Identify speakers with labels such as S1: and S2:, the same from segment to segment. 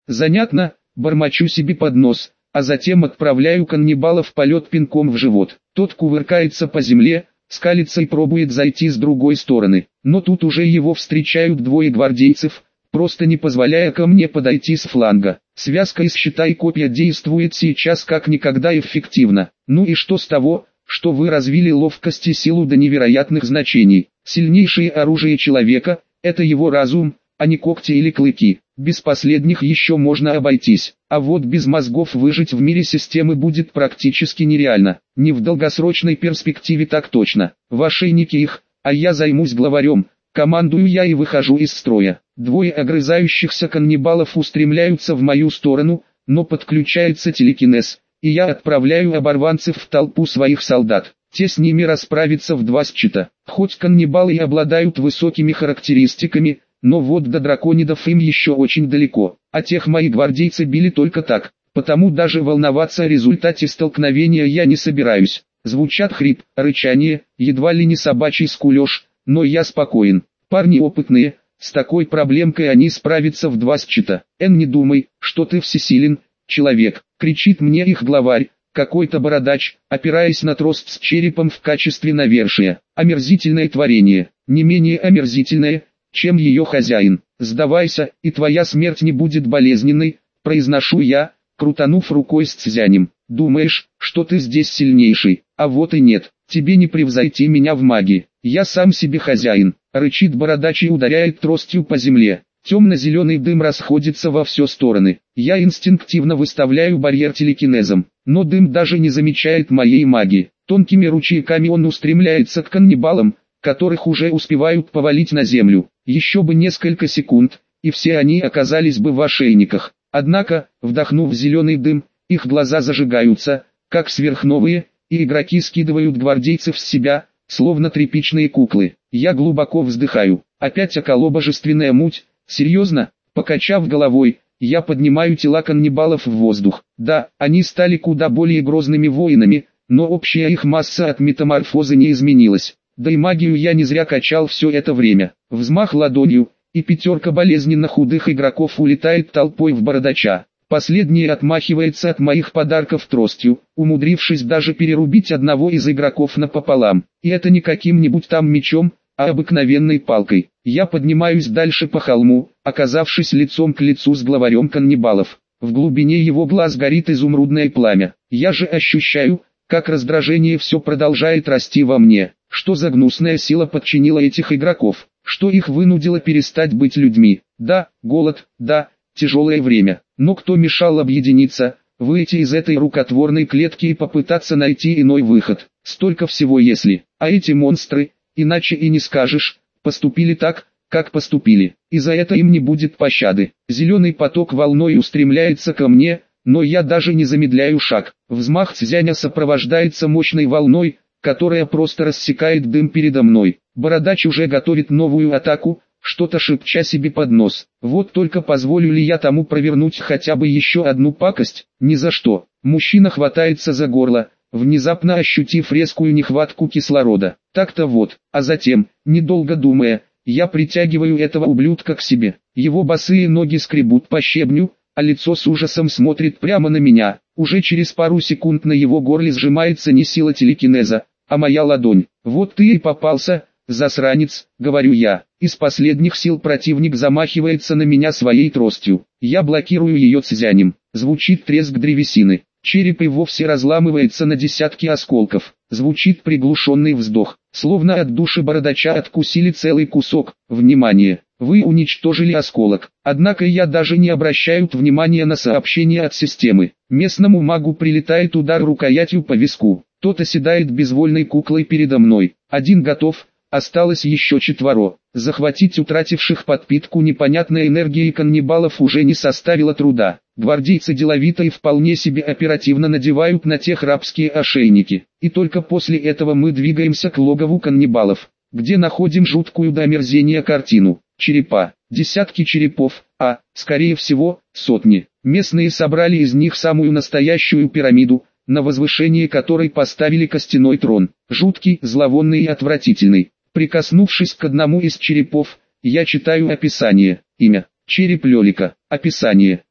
S1: Занятно, бормочу себе под нос, а затем отправляю каннибала в полет пинком в живот. Тот кувыркается по земле, скалится и пробует зайти с другой стороны, но тут уже его встречают двое гвардейцев, просто не позволяя ко мне подойти с фланга. Связка из щита и копья действует сейчас как никогда эффективно. Ну и что с того, что вы развили ловкость и силу до невероятных значений? Сильнейшее оружие человека – это его разум, а не когти или клыки. Без последних еще можно обойтись, а вот без мозгов выжить в мире системы будет практически нереально. Не в долгосрочной перспективе так точно. В ошейнике их, а я займусь главарем. Командую я и выхожу из строя. Двое огрызающихся каннибалов устремляются в мою сторону, но подключается телекинез, и я отправляю оборванцев в толпу своих солдат. Те с ними расправятся в два счета. Хоть каннибалы и обладают высокими характеристиками, но вот до драконидов им еще очень далеко, а тех мои гвардейцы били только так, потому даже волноваться о результате столкновения я не собираюсь. Звучат хрип, рычание, едва ли не собачий скулеж, но я спокоен. Парни опытные, с такой проблемкой они справятся в два счета. Не думай, что ты всесилен, человек, кричит мне их главарь, какой-то бородач, опираясь на трост с черепом в качестве навершия. Омерзительное творение, не менее омерзительное, чем ее хозяин. Сдавайся, и твоя смерть не будет болезненной, произношу я, крутанув рукой с цзянем. Думаешь, что ты здесь сильнейший, а вот и нет, тебе не превзойти меня в магии. Я сам себе хозяин, рычит бородач и ударяет тростью по земле. Темно-зеленый дым расходится во все стороны. Я инстинктивно выставляю барьер телекинезом, но дым даже не замечает моей магии. Тонкими ручейками он устремляется к каннибалам, которых уже успевают повалить на землю. Еще бы несколько секунд, и все они оказались бы в ошейниках. Однако, вдохнув зеленый дым, их глаза зажигаются, как сверхновые, и игроки скидывают гвардейцев с себя, словно тряпичные куклы. Я глубоко вздыхаю. Опять околобожественная муть. Серьезно? Покачав головой, я поднимаю тела каннибалов в воздух. Да, они стали куда более грозными воинами, но общая их масса от метаморфозы не изменилась. Да и магию я не зря качал все это время. Взмах ладонью, и пятерка болезненно худых игроков улетает толпой в бородача. Последний отмахивается от моих подарков тростью, умудрившись даже перерубить одного из игроков напополам. И это не каким-нибудь там мечом, а обыкновенной палкой. Я поднимаюсь дальше по холму, оказавшись лицом к лицу с главарем каннибалов. В глубине его глаз горит изумрудное пламя. Я же ощущаю, как раздражение все продолжает расти во мне. Что за гнусная сила подчинила этих игроков? Что их вынудило перестать быть людьми? Да, голод, да, тяжелое время. Но кто мешал объединиться, выйти из этой рукотворной клетки и попытаться найти иной выход? Столько всего если. А эти монстры, иначе и не скажешь, поступили так, как поступили. И за это им не будет пощады. Зеленый поток волной устремляется ко мне, но я даже не замедляю шаг. Взмах цзяня сопровождается мощной волной, которая просто рассекает дым передо мной. Бородач уже готовит новую атаку, что-то шепча себе под нос. Вот только позволю ли я тому провернуть хотя бы еще одну пакость? Ни за что. Мужчина хватается за горло, внезапно ощутив резкую нехватку кислорода. Так-то вот, а затем, недолго думая, я притягиваю этого ублюдка к себе. Его босые ноги скребут по щебню, а лицо с ужасом смотрит прямо на меня. Уже через пару секунд на его горле сжимается не сила телекинеза, а моя ладонь. Вот ты и попался, засранец, говорю я. Из последних сил противник замахивается на меня своей тростью. Я блокирую ее цзянем. Звучит треск древесины. Череп и вовсе разламывается на десятки осколков. Звучит приглушенный вздох, словно от души бородача откусили целый кусок. Внимание! Вы уничтожили осколок. Однако я даже не обращаю внимания на сообщение от системы. Местному магу прилетает удар рукоятью по виску. Тот оседает безвольной куклой передо мной. Один готов, осталось еще 4. Захватить утративших подпитку непонятной энергией каннибалов уже не составило труда. Гвардейцы деловито и вполне себе оперативно надевают на тех рабские ошейники. И только после этого мы двигаемся к логову каннибалов, где находим жуткую до омерзения картину. Черепа, десятки черепов, а, скорее всего, сотни. Местные собрали из них самую настоящую пирамиду, на возвышении которой поставили костяной трон. Жуткий, зловонный и отвратительный. Прикоснувшись к одному из черепов, я читаю описание. Имя: череп Лелика. Описание: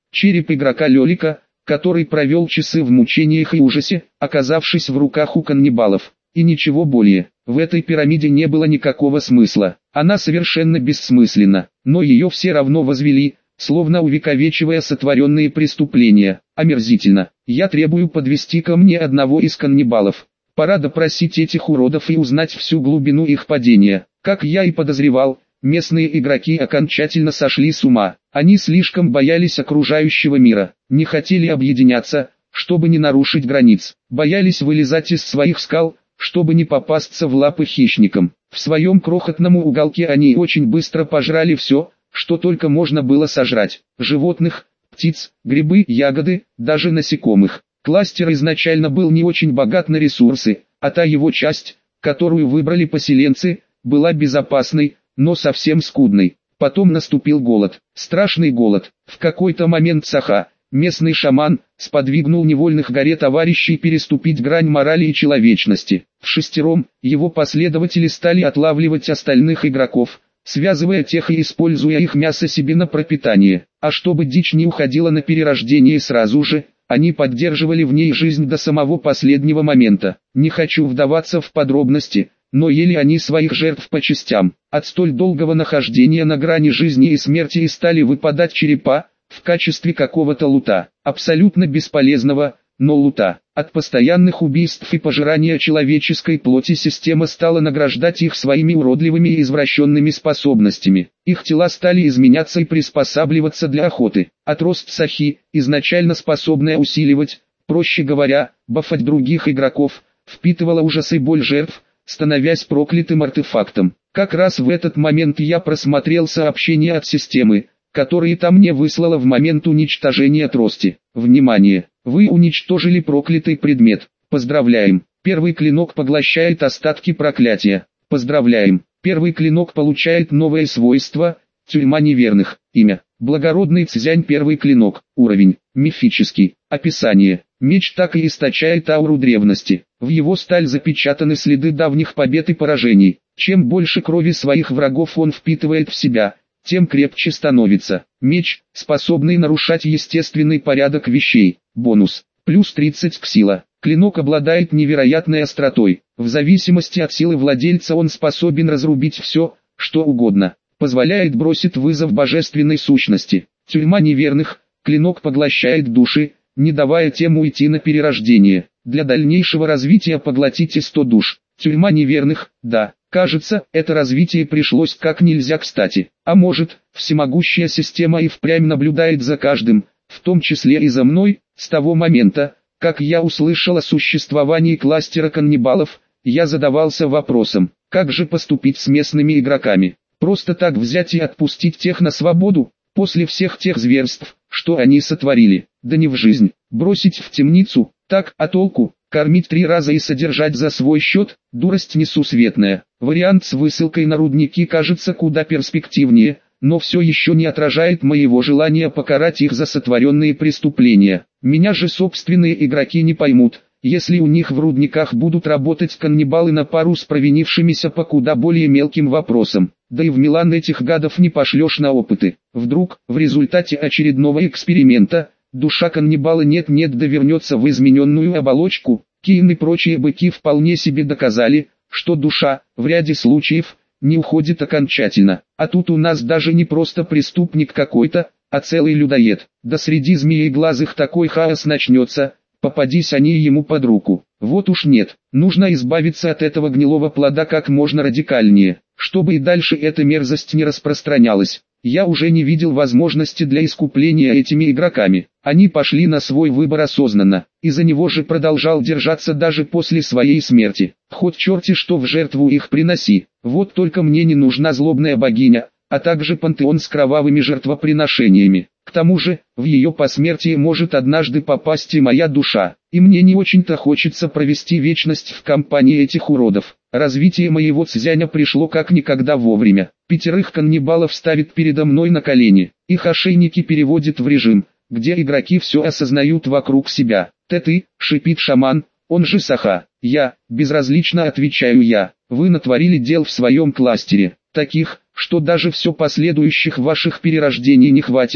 S1: Череп игрока Лёлика, который провел часы в мучениях и ужасе, оказавшись в руках у каннибалов. И ничего более. В этой пирамиде не было никакого смысла. Она совершенно бессмысленна, но ее все равно возвели, словно увековечивая сотворенные преступления. Омерзительно. Я требую подвести ко мне одного из каннибалов. Пора допросить этих уродов и узнать всю глубину их падения. Как я и подозревал, местные игроки окончательно сошли с ума. Они слишком боялись окружающего мира, не хотели объединяться, чтобы не нарушить границ, боялись вылезать из своих скал, чтобы не попасться в лапы хищникам. В своем крохотном уголке они очень быстро пожрали все, что только можно было сожрать: животных, птиц, грибы, ягоды, даже насекомых. Кластер изначально был не очень богат на ресурсы, а та его часть, которую выбрали поселенцы, была безопасной, но совсем скудной. Потом наступил голод, страшный голод. В какой-то момент Саха, местный шаман, сподвигнул невольных горе товарищей переступить грань морали и человечности. Вшестером, его последователи стали отлавливать остальных игроков, связывая тех и используя их мясо себе на пропитание. А чтобы дичь не уходила на перерождение сразу же, они поддерживали в ней жизнь до самого последнего момента. Не хочу вдаваться в подробности, но ели они своих жертв по частям. От столь долгого нахождения на грани жизни и смерти и стали выпадать черепа, в качестве какого-то лута, абсолютно бесполезного, но лута. От постоянных убийств и пожирания человеческой плоти система стала награждать их своими уродливыми и извращенными способностями. Их тела стали изменяться и приспосабливаться для охоты. Отрост Сахи, изначально способная усиливать, проще говоря, бафать других игроков, впитывала ужас и боль жертв, становясь проклятым артефактом. Как раз в этот момент я просмотрел сообщения от системы, которые та мне выслала в момент уничтожения трости. Внимание! Вы уничтожили проклятый предмет. Поздравляем! Первый клинок поглощает остатки проклятия. Поздравляем! Первый клинок получает новое свойство – тюрьма неверных. Имя: благородный Цзянь. Первый клинок. Уровень: мифический. Описание: меч так и источает ауру древности. В его сталь запечатаны следы давних побед и поражений. Чем больше крови своих врагов он впитывает в себя, тем крепче становится. Меч, способный нарушать естественный порядок вещей. Бонус: плюс 30 к сила. Клинок обладает невероятной остротой. В зависимости от силы владельца он способен разрубить все, что угодно. Позволяет бросить вызов божественной сущности. Тюрьма неверных. Клинок поглощает души, не давая тем уйти на перерождение. Для дальнейшего развития поглотите 100 душ. Тюрьма неверных, да. Кажется, это развитие пришлось как нельзя кстати. А может, всемогущая система и впрямь наблюдает за каждым, в том числе и за мной. С того момента, как я услышал о существовании кластера каннибалов, я задавался вопросом, как же поступить с местными игроками. Просто так взять и отпустить тех на свободу, после всех тех зверств, что они сотворили? Да не в жизнь. Бросить в темницу, так, а толку? Кормить 3 раза и содержать за свой счет – дурость несусветная. Вариант с высылкой на рудники кажется куда перспективнее, но все еще не отражает моего желания покарать их за сотворенные преступления. Меня же собственные игроки не поймут, если у них в рудниках будут работать каннибалы на пару с провинившимися по куда более мелким вопросам. Да и в Милан этих гадов не пошлешь на опыты. Вдруг, в результате очередного эксперимента, душа каннибала нет-нет да вернется в измененную оболочку. Кейн и прочие быки вполне себе доказали, что душа, в ряде случаев, не уходит окончательно. А тут у нас даже не просто преступник какой-то, а целый людоед. Да среди змееглазых такой хаос начнется, попадись они ему под руку. Вот уж нет, нужно избавиться от этого гнилого плода как можно радикальнее, чтобы и дальше эта мерзость не распространялась. Я уже не видел возможности для искупления этими игроками. Они пошли на свой выбор осознанно, и за него же продолжал держаться даже после своей смерти. Хоть черти что в жертву их приноси. Вот только мне не нужна злобная богиня, а также пантеон с кровавыми жертвоприношениями. К тому же, в ее посмертие может однажды попасть и моя душа, и мне не очень-то хочется провести вечность в компании этих уродов. Развитие моего Цзяня пришло как никогда вовремя. 5 каннибалов ставит передо мной на колени, их ошейники переводят в режим, где игроки все осознают вокруг себя. «Ты», — шипит шаман, он же Саха. «Я», — безразлично отвечаю я, — «вы натворили дел в своем кластере, таких, что даже все последующих ваших перерождений не хватит,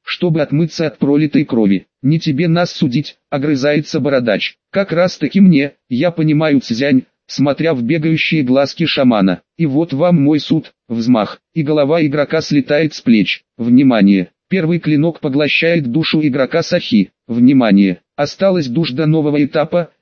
S1: чтобы отмыться от пролитой крови. Не тебе нас судить, огрызается бородач. Как раз таки мне, я понимаю, Цзянь, смотря в бегающие глазки шамана. И вот вам мой суд, взмах, и голова игрока слетает с плеч. Внимание! Первый клинок поглощает душу игрока Сахи. Внимание! Осталось душ до нового этапа,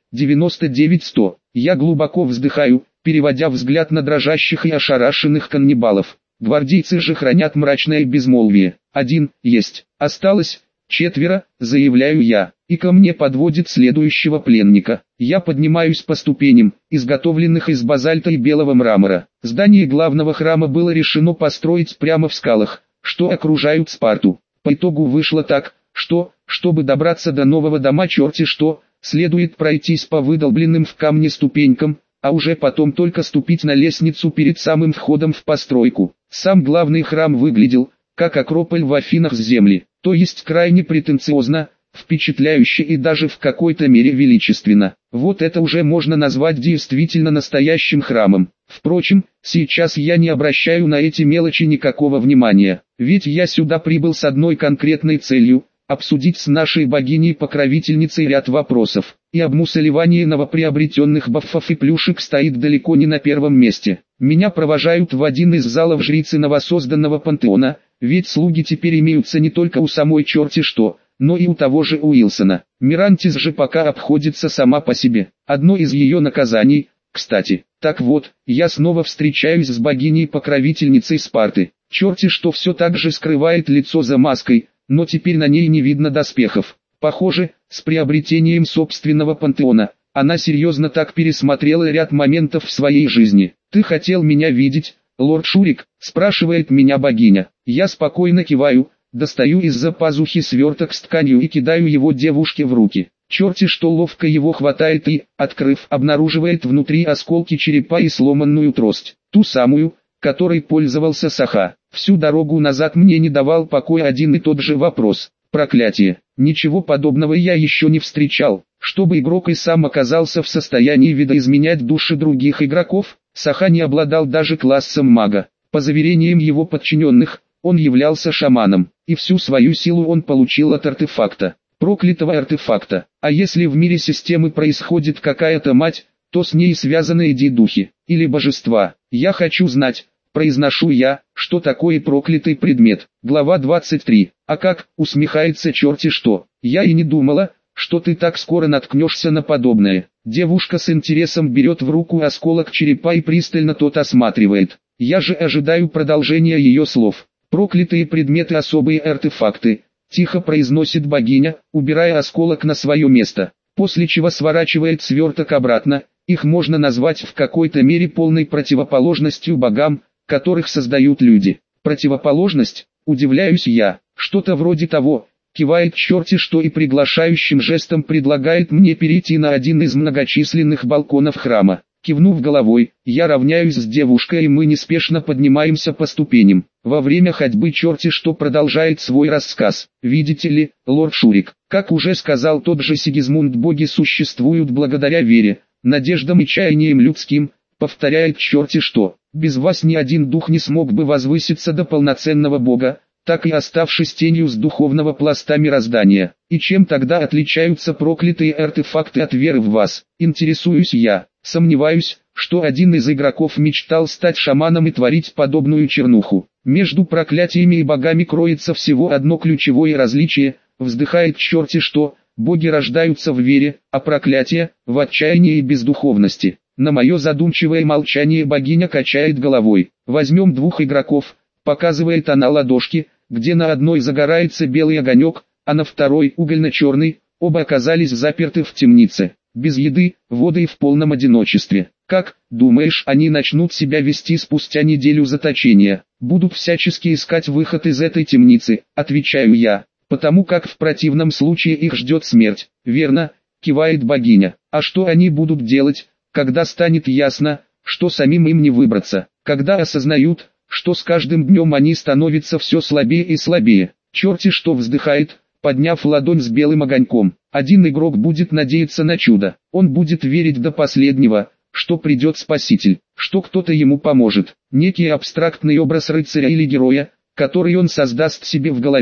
S1: 99-100. Я глубоко вздыхаю, переводя взгляд на дрожащих и ошарашенных каннибалов. Гвардейцы же хранят мрачное безмолвие. Один, есть. Осталось 4, заявляю я. И ко мне подводит следующего пленника. Я поднимаюсь по ступеням, изготовленных из базальта и белого мрамора. Здание главного храма было решено построить прямо в скалах, что окружают Спарту. По итогу вышло так, что, чтобы добраться до нового дома черти что, следует пройтись по выдолбленным в камне ступенькам, а уже потом только ступить на лестницу перед самым входом в постройку. Сам главный храм выглядел, как Акрополь в Афинах с земли, то есть крайне претенциозно, впечатляюще и даже в какой-то мере величественно. Вот это уже можно назвать действительно настоящим храмом. Впрочем, сейчас я не обращаю на эти мелочи никакого внимания, ведь я сюда прибыл с одной конкретной целью – обсудить с нашей богиней-покровительницей ряд вопросов. И обмусоливание новоприобретенных баффов и плюшек стоит далеко не на первом месте. Меня провожают в один из залов жрицы новосозданного пантеона, ведь слуги теперь имеются не только у самой черти что, но и у того же Уилсона. Мирантис же пока обходится сама по себе. Одно из ее наказаний, кстати. Так вот, я снова встречаюсь с богиней-покровительницей Спарты. Черти что все так же скрывает лицо за маской, но теперь на ней не видно доспехов. Похоже, с приобретением собственного пантеона, она серьезно так пересмотрела ряд моментов в своей жизни. «Ты хотел меня видеть, лорд Шурик?» – спрашивает меня богиня. Я спокойно киваю, достаю из-за пазухи сверток с тканью и кидаю его девушке в руки. Черти что ловко его хватает и, открыв, обнаруживает внутри осколки черепа и сломанную трость. Ту самую, которой пользовался Саха. Всю дорогу назад мне не давал покоя один и тот же вопрос. Проклятие. Ничего подобного я еще не встречал. Чтобы игрок и сам оказался в состоянии видоизменять души других игроков, Саха не обладал даже классом мага. По заверениям его подчиненных, он являлся шаманом, и всю свою силу он получил от артефакта. Проклятого артефакта. А если в мире системы происходит какая-то мать, то с ней связаны эти духи, или божества. Я хочу знать, произношу я, что такое проклятый предмет. Глава 23. А как, усмехается черти что. Я и не думала, что ты так скоро наткнешься на подобное. Девушка с интересом берет в руку осколок черепа и пристально тот осматривает. Я же ожидаю продолжения ее слов. Проклятые предметы, особые артефакты, тихо произносит богиня, убирая осколок на свое место, после чего сворачивает сверток обратно. Их можно назвать в какой-то мере полной противоположностью богам, которых создают люди. Противоположность, удивляюсь я, что-то вроде того, кивает черти что и приглашающим жестом предлагает мне перейти на один из многочисленных балконов храма. Кивнув головой, я равняюсь с девушкой и мы неспешно поднимаемся по ступеням. Во время ходьбы черти что продолжает свой рассказ. Видите ли, лорд Шурик, как уже сказал тот же Сигизмунд, боги существуют благодаря вере, надеждам и чаяниям людским, повторяет черти что. Без вас ни один дух не смог бы возвыситься до полноценного бога, так и оставшись тенью с духовного пласта мироздания. И чем тогда отличаются проклятые артефакты от веры в вас? Интересуюсь я. Сомневаюсь, что один из игроков мечтал стать шаманом и творить подобную чернуху. Между проклятиями и богами кроется всего одно ключевое различие, вздыхает черти что, боги рождаются в вере, а проклятия – в отчаянии и бездуховности. На мое задумчивое молчание богиня качает головой. Возьмем двух игроков, показывает она ладошки, где на одной загорается белый огонек, а на второй угольно-черный, оба оказались заперты в темнице, без еды, воды и в полном одиночестве. Как, думаешь, они начнут себя вести спустя неделю заточения? Будут всячески искать выход из этой темницы, отвечаю я, потому как в противном случае их ждет смерть. Верно, кивает богиня. А что они будут делать, когда станет ясно, что самим им не выбраться, когда осознают, что с каждым днем они становятся все слабее и слабее? Черти что вздыхает, подняв ладонь с белым огоньком. Один игрок будет надеяться на чудо, он будет верить до последнего, что придет Спаситель, что кто-то ему поможет, некий абстрактный образ рыцаря или героя, который он создаст себе в голове.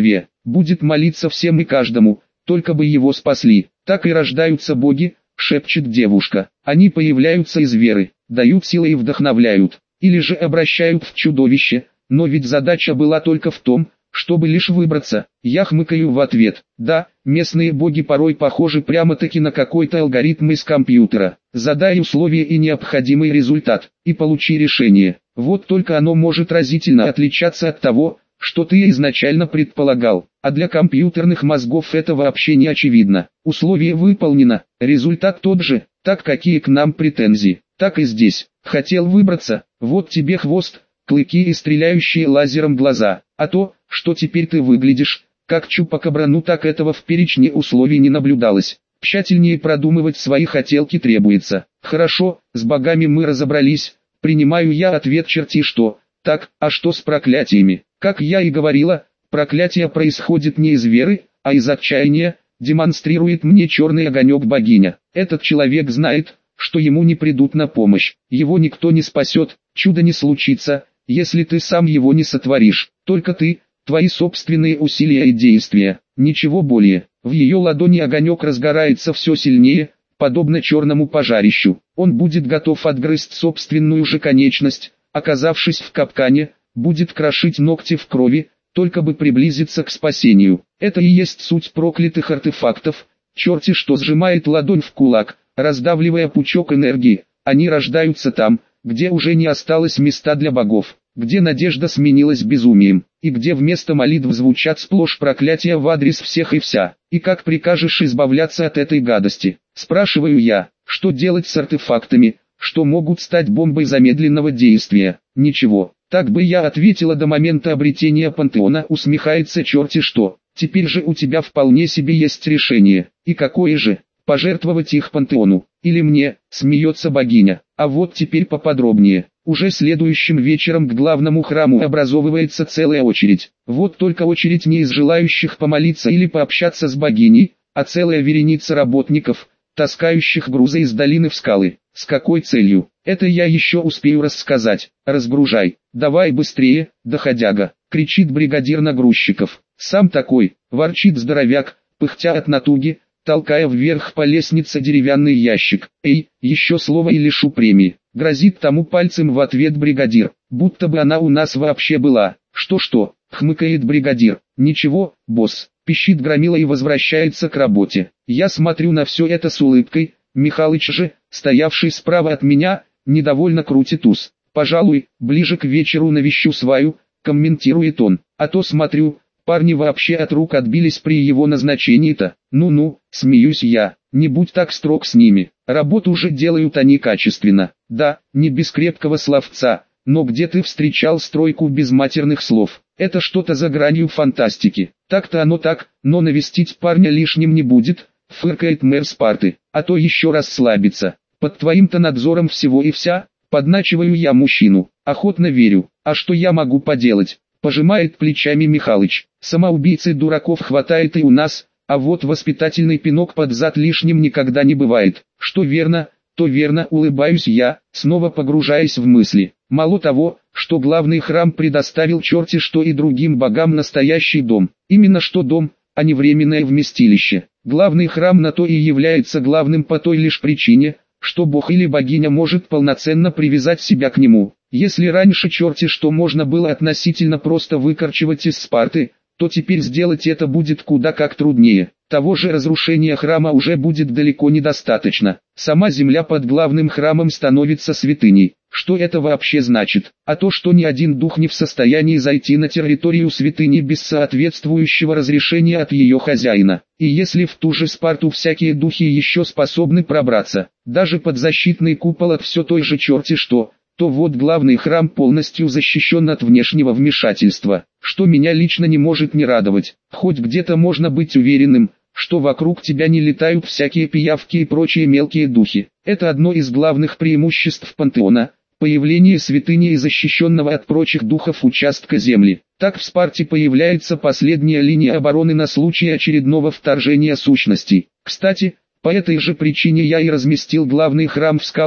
S1: будет молиться всем и каждому, только бы его спасли. Так и рождаются боги, шепчет девушка. Они появляются из веры, дают силы и вдохновляют, или же обращают в чудовище, но ведь задача была только в том, чтобы лишь выбраться. Я хмыкаю в ответ. Да, местные боги порой похожи прямо-таки на какой-то алгоритм из компьютера. Задай условия и необходимый результат, и получи решение. Вот только оно может разительно отличаться от того, что ты изначально предполагал. А для компьютерных мозгов это вообще не очевидно. Условие выполнено, результат тот же. Так какие к нам претензии? Так и здесь. Хотел выбраться, вот тебе хвост, клыки и стреляющие лазером глаза. А то, что теперь ты выглядишь, как чупакабра, ну так этого в перечне условий не наблюдалось. Тщательнее продумывать свои хотелки требуется. Хорошо, с богами мы разобрались, принимаю я ответ черти что. Так, а что с проклятиями? Как я и говорила, проклятие происходит не из веры, а из отчаяния, демонстрирует мне черный огонек богиня. Этот человек знает, что ему не придут на помощь, его никто не спасет, чудо не случится, если ты сам его не сотворишь, только ты, твои собственные усилия и действия, ничего более. В ее ладони огонек разгорается все сильнее, подобно черному пожарищу. Он будет готов отгрызть собственную же конечность, оказавшись в капкане, будет крошить ногти в крови, только бы приблизиться к спасению. Это и есть суть проклятых артефактов, черти что сжимает ладонь в кулак, раздавливая пучок энергии. Они рождаются там, где уже не осталось места для богов, где надежда сменилась безумием, и где вместо молитв звучат сплошь проклятия в адрес всех и вся. И как прикажешь избавляться от этой гадости? Спрашиваю я, что делать с артефактами, что могут стать бомбой замедленного действия? Ничего. Так бы я ответила до момента обретения пантеона, усмехается черти что. Теперь же у тебя вполне себе есть решение. И какое же? Пожертвовать их пантеону, или мне, смеется богиня. А вот теперь поподробнее. Уже следующим вечером к главному храму образовывается целая очередь. Вот только очередь не из желающих помолиться или пообщаться с богиней, а целая вереница работников, таскающих грузы из долины в скалы. С какой целью? Это я еще успею рассказать. Разгружай. Давай быстрее, доходяга, кричит бригадир нагрузчиков. Сам такой, ворчит здоровяк, пыхтя от натуги, толкая вверх по лестнице деревянный ящик. Эй, еще слово и лишу премии. Грозит тому пальцем в ответ бригадир, будто бы она у нас вообще была. Что-что, хмыкает бригадир. Ничего, босс, пищит громила и возвращается к работе. Я смотрю на все это с улыбкой. Михалыч же, стоявший справа от меня, недовольно крутит ус. Пожалуй, ближе к вечеру навещу сваю, комментирует он. А то смотрю, парни вообще от рук отбились при его назначении-то. Ну-ну, смеюсь я, не будь так строг с ними. Работу уже делают они качественно. Да, не без крепкого словца, но где ты встречал стройку без матерных слов? Это что-то за гранью фантастики. Так-то оно так, но навестить парня лишним не будет, фыркает мэр Спарты. А то еще расслабиться. Под твоим-то надзором всего и вся. Подначиваю я мужчину, охотно верю. А что я могу поделать? Пожимает плечами Михалыч. Самоубийцы дураков хватает и у нас, а вот воспитательный пинок под зад лишним никогда не бывает. Что верно, то верно, улыбаюсь я, снова погружаясь в мысли. Мало того, что главный храм предоставил черти что и другим богам настоящий дом. Именно что дом, а не временное вместилище. Главный храм на то и является главным по той лишь причине, что бог или богиня может полноценно привязать себя к нему. Если раньше черти что можно было относительно просто выкорчевать из Спарты, то теперь сделать это будет куда как труднее. Того же разрушения храма уже будет далеко недостаточно. Сама земля под главным храмом становится святыней. Что это вообще значит? А то, что ни один дух не в состоянии зайти на территорию святыни без соответствующего разрешения от ее хозяина. И если в ту же Спарту всякие духи еще способны пробраться, даже под защитный купол от все той же черти что, то вот главный храм полностью защищен от внешнего вмешательства, что меня лично не может не радовать. Хоть где-то можно быть уверенным, что вокруг тебя не летают всякие пиявки и прочие мелкие духи. Это одно из главных преимуществ пантеона – появление святыни и защищенного от прочих духов участка земли. Так в Спарте появляется последняя линия обороны на случай очередного вторжения сущностей. Кстати, по этой же причине я и разместил главный храм в скалах,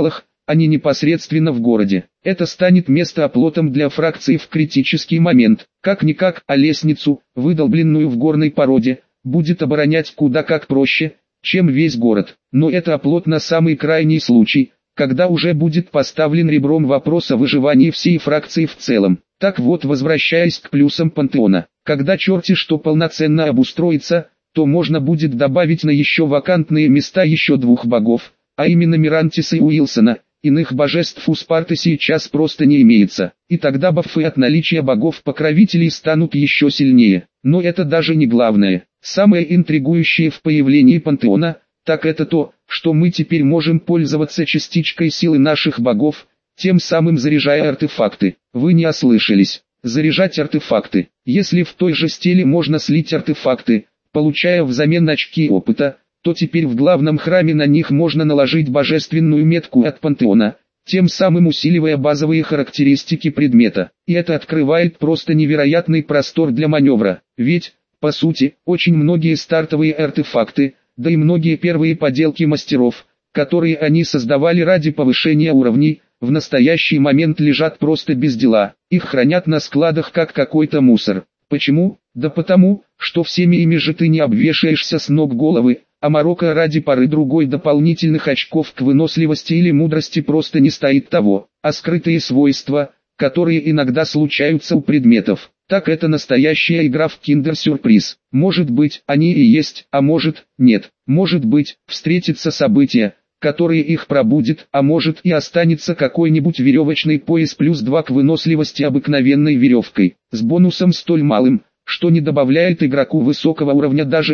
S1: а не непосредственно в городе. Это станет местооплотом для фракции в критический момент. Как-никак, а лестницу, выдолбленную в горной породе, будет оборонять куда как проще, чем весь город. Но это оплот на самый крайний случай, когда уже будет поставлен ребром вопрос о выживании всей фракции в целом. Так вот, возвращаясь к плюсам пантеона, когда черти что полноценно обустроится, то можно будет добавить на еще вакантные места еще 2 богов, а именно Мирантиса и Уилсона. Иных божеств у Спарты сейчас просто не имеется, и тогда бафы от наличия богов-покровителей станут еще сильнее. Но это даже не главное. Самое интригующее в появлении пантеона, так это то, что мы теперь можем пользоваться частичкой силы наших богов, тем самым заряжая артефакты. Вы не ослышались. Заряжать артефакты. Если в той же стиле можно слить артефакты, получая взамен очки опыта, то теперь в главном храме на них можно наложить божественную метку от пантеона, тем самым усиливая базовые характеристики предмета. И это открывает просто невероятный простор для маневра. Ведь, по сути, очень многие стартовые артефакты, да и многие первые поделки мастеров, которые они создавали ради повышения уровней, в настоящий момент лежат просто без дела. Их хранят на складах как какой-то мусор. Почему? Да потому, что всеми ими же ты не обвешаешься с ног головы, а морока ради пары другой дополнительных очков к выносливости или мудрости просто не стоит того. А скрытые свойства, которые иногда случаются у предметов, так это настоящая игра в киндер-сюрприз. Может быть, они и есть, а может, нет. Может быть, встретится событие, которое их пробудит, а может и останется какой-нибудь веревочный пояс плюс 2 к выносливости обыкновенной веревкой, с бонусом столь малым, что не добавляет игроку высокого уровня даже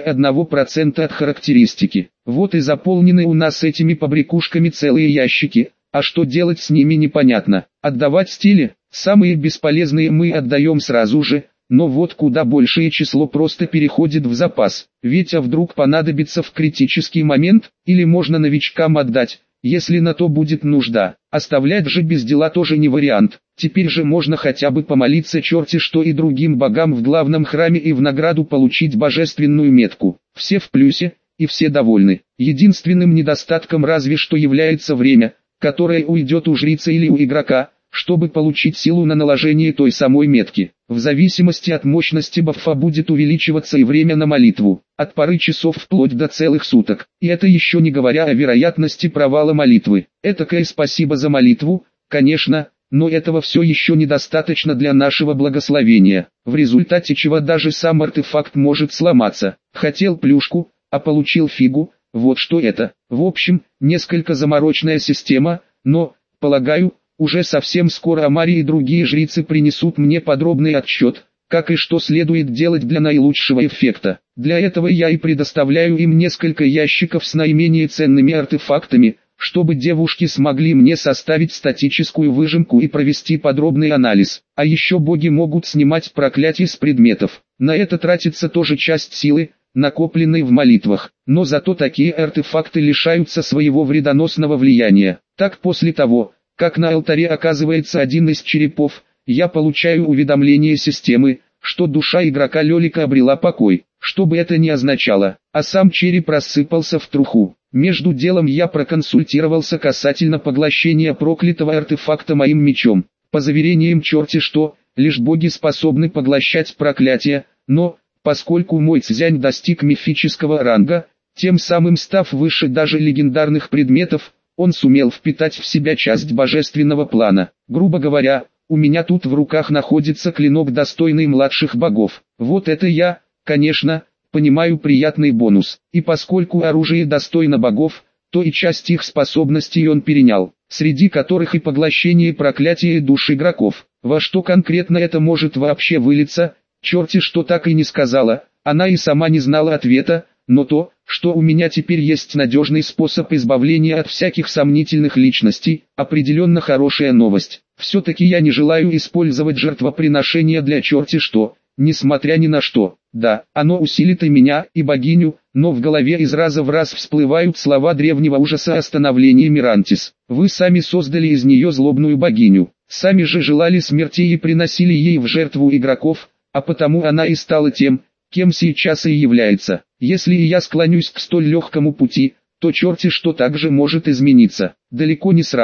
S1: 1% от характеристики. Вот и заполнены у нас этими побрякушками целые ящики, а что делать с ними непонятно. Отдавать стили, самые бесполезные мы отдаем сразу же, но вот куда большее число просто переходит в запас. Ведь а вдруг понадобится в критический момент, или можно новичкам отдать, если на то будет нужда. Оставлять же без дела тоже не вариант. Теперь же можно хотя бы помолиться черти что и другим богам в главном храме и в награду получить божественную метку. Все в плюсе, и все довольны. Единственным недостатком разве что является время, которое уйдет у жрицы или у игрока, чтобы получить силу на наложение той самой метки. В зависимости от мощности бафа будет увеличиваться и время на молитву, от пары часов вплоть до целых суток. И это еще не говоря о вероятности провала молитвы. Этакое спасибо за молитву, конечно, но этого все еще недостаточно для нашего благословения, в результате чего даже сам артефакт может сломаться. Хотел плюшку, а получил фигу, вот что это. В общем, несколько замороченная система, но, полагаю, уже совсем скоро Амари и другие жрицы принесут мне подробный отчет, как и что следует делать для наилучшего эффекта. Для этого я и предоставляю им несколько ящиков с наименее ценными артефактами, чтобы девушки смогли мне составить статическую выжимку и провести подробный анализ. А еще боги могут снимать проклятия с предметов. На это тратится тоже часть силы, накопленной в молитвах. Но зато такие артефакты лишаются своего вредоносного влияния. Так после того, как на алтаре оказывается один из черепов, я получаю уведомление системы, что душа игрока Лёлика обрела покой, что бы это ни означало, а сам череп рассыпался в труху. Между делом я проконсультировался касательно поглощения проклятого артефакта моим мечом. По заверениям черти что, лишь боги способны поглощать проклятия, но, поскольку мой цзянь достиг мифического ранга, тем самым став выше даже легендарных предметов, он сумел впитать в себя часть божественного плана. Грубо говоря, у меня тут в руках находится клинок, достойный младших богов. Вот это я, конечно, понимаю приятный бонус. И поскольку оружие достойно богов, то и часть их способностей он перенял, среди которых и поглощение проклятия душ игроков. Во что конкретно это может вообще вылиться, черти что так и не сказала, она и сама не знала ответа, но то, что у меня теперь есть надежный способ избавления от всяких сомнительных личностей, определенно хорошая новость. Все-таки я не желаю использовать жертвоприношение для черти что, несмотря ни на что. Да, оно усилит и меня, и богиню, но в голове из раза в раз всплывают слова древнего ужаса о становлении Мирантис. Вы сами создали из нее злобную богиню, сами же желали смерти и приносили ей в жертву игроков, а потому она и стала тем, кем сейчас и является. Если и я склонюсь к столь легкому пути, то черти что также может измениться. Далеко не сразу,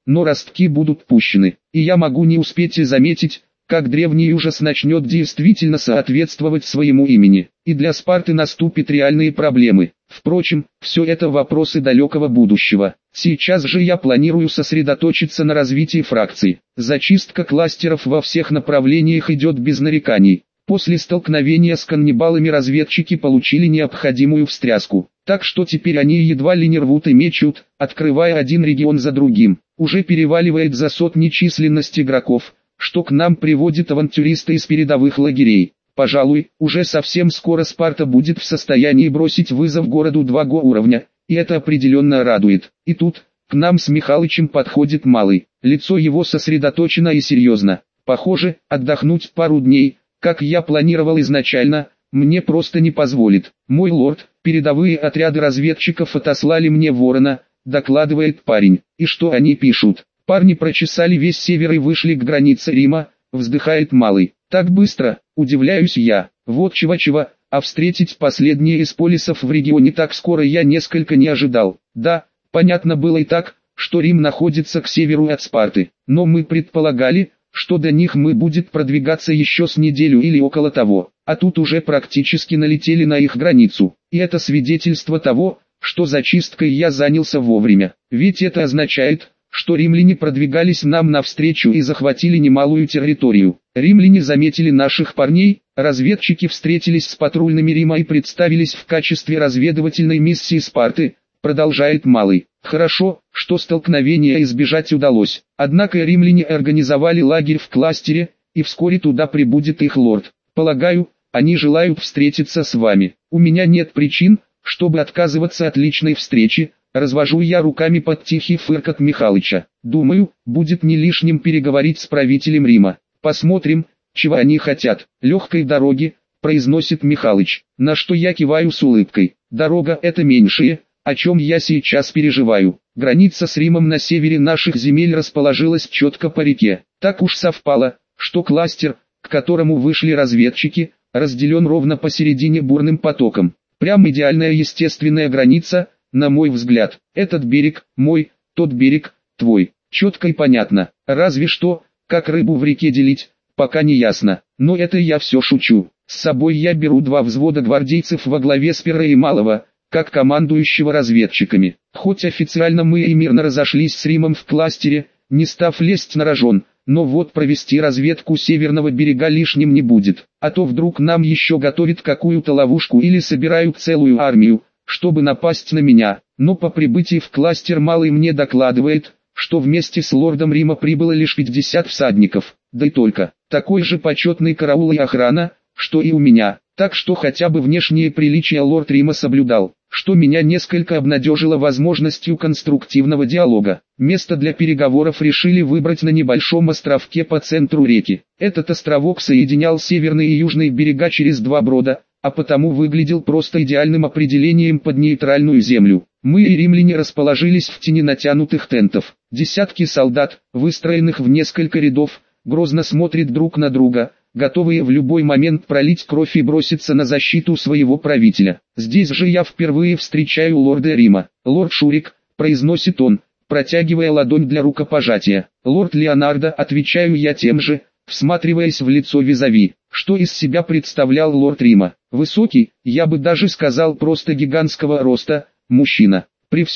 S1: но ростки будут пущены, и я могу не успеть и заметить, как древний ужас начнет действительно соответствовать своему имени, и для Спарты наступят реальные проблемы. Впрочем, все это вопросы далекого будущего. Сейчас же я планирую сосредоточиться на развитии фракций. Зачистка кластеров во всех направлениях идет без нареканий. После столкновения с каннибалами разведчики получили необходимую встряску, так что теперь они едва ли не рвут и мечут, открывая один регион за другим. Уже переваливает за сотни численность игроков, что к нам приводит авантюристы из передовых лагерей. Пожалуй, уже совсем скоро Спарта будет в состоянии бросить вызов городу 2 уровня, и это определенно радует. И тут, к нам с Михалычем подходит Малый. Лицо его сосредоточено и серьезно. Похоже, отдохнуть пару дней, как я планировал изначально, мне просто не позволит. Мой лорд, передовые отряды разведчиков отослали мне Ворона, докладывает парень. И что они пишут? Парни прочесали весь север и вышли к границе Рима, вздыхает Малый. Так быстро, удивляюсь я. Вот чего-чего, а встретить последние из полисов в регионе так скоро я несколько не ожидал. Да, понятно было и так, что Рим находится к северу от Спарты, но мы предполагали, что до них мы будет продвигаться еще с неделю или около того, а тут уже практически налетели на их границу. И это свидетельство того, что зачисткой я занялся вовремя, ведь это означает, что римляне продвигались нам навстречу и захватили немалую территорию. Римляне заметили наших парней, разведчики встретились с патрульными Рима и представились в качестве разведывательной миссии Спарты, продолжает Малый. Хорошо, что столкновения избежать удалось, однако римляне организовали лагерь в кластере, и вскоре туда прибудет их лорд. Полагаю, они желают встретиться с вами. У меня нет причин, чтобы отказываться от личной встречи. Развожу я руками под тихий фыркот Михалыча. Думаю, будет не лишним переговорить с правителем Рима. Посмотрим, чего они хотят. Легкой дороги, произносит Михалыч, на что я киваю с улыбкой. Дорога это меньшее, о чем я сейчас переживаю. Граница с Римом на севере наших земель расположилась четко по реке. Так уж совпало, что кластер, к которому вышли разведчики, разделен ровно посередине бурным потоком. Прям идеальная естественная граница. На мой взгляд, этот берег мой, тот берег твой. Четко и понятно. Разве что, как рыбу в реке делить, пока не ясно. Но это я все шучу. С собой я беру 2 взвода гвардейцев во главе с Перра и Малого, как командующего разведчиками. Хоть официально мы и мирно разошлись с Римом в кластере, не став лезть на рожон, но вот провести разведку северного берега лишним не будет. А то вдруг нам еще готовят какую-то ловушку или собирают целую армию, чтобы напасть на меня. Но по прибытии в кластер Малый мне докладывает, что вместе с лордом Рима прибыло лишь 50 всадников, да и только. Такой же почетный караул и охрана, что и у меня, так что хотя бы внешние приличия лорд Рима соблюдал, что меня несколько обнадежило возможностью конструктивного диалога. Место для переговоров решили выбрать на небольшом островке по центру реки. Этот островок соединял северные и южные берега через 2 брода, а потому выглядел просто идеальным определением под нейтральную землю. Мы и римляне расположились в тени натянутых тентов. Десятки солдат, выстроенных в несколько рядов, грозно смотрят друг на друга, готовые в любой момент пролить кровь и броситься на защиту своего правителя. Здесь же я впервые встречаю лорда Рима. «Лорд Шурик», — произносит он, протягивая ладонь для рукопожатия. «Лорд Леонардо», — отвечаю я тем же, всматриваясь в лицо визави. Что из себя представлял лорд Рима? Высокий, я бы даже сказал просто гигантского роста, мужчина.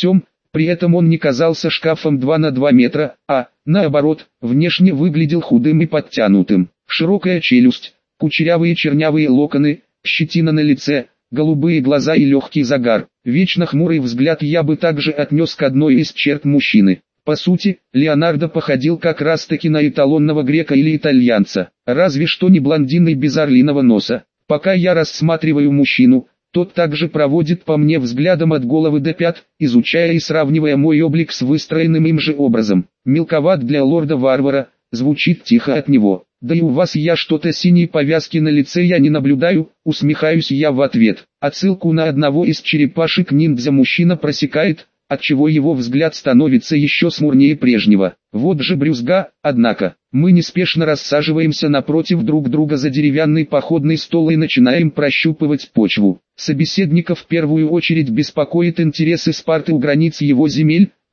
S1: При этом он не казался шкафом 2 на 2 метра, а, наоборот, внешне выглядел худым и подтянутым. Широкая челюсть, кучерявые чернявые локоны, щетина на лице, голубые глаза и легкий загар. Вечно хмурый взгляд я бы также отнес к одной из черт мужчины. По сути, Леонардо походил как раз таки на эталонного грека или итальянца, разве что не блондин без орлиного носа. Пока я рассматриваю мужчину, тот также проводит по мне взглядом от головы до пят, изучая и сравнивая мой облик с выстроенным им же образом. «Мелковат для лорда-варвара», звучит тихо от него. «Да и у вас я что-то синие повязки на лице я не наблюдаю», усмехаюсь я в ответ. Отсылку на одного из черепашек-ниндзя мужчина просекает, отчего его взгляд становится еще смурнее прежнего. Вот же брюзга, однако. Мы неспешно рассаживаемся напротив друг друга за деревянный походный стол и начинаем прощупывать почву. Собеседника в первую очередь беспокоит интересы Спарты у границ его земель, мол,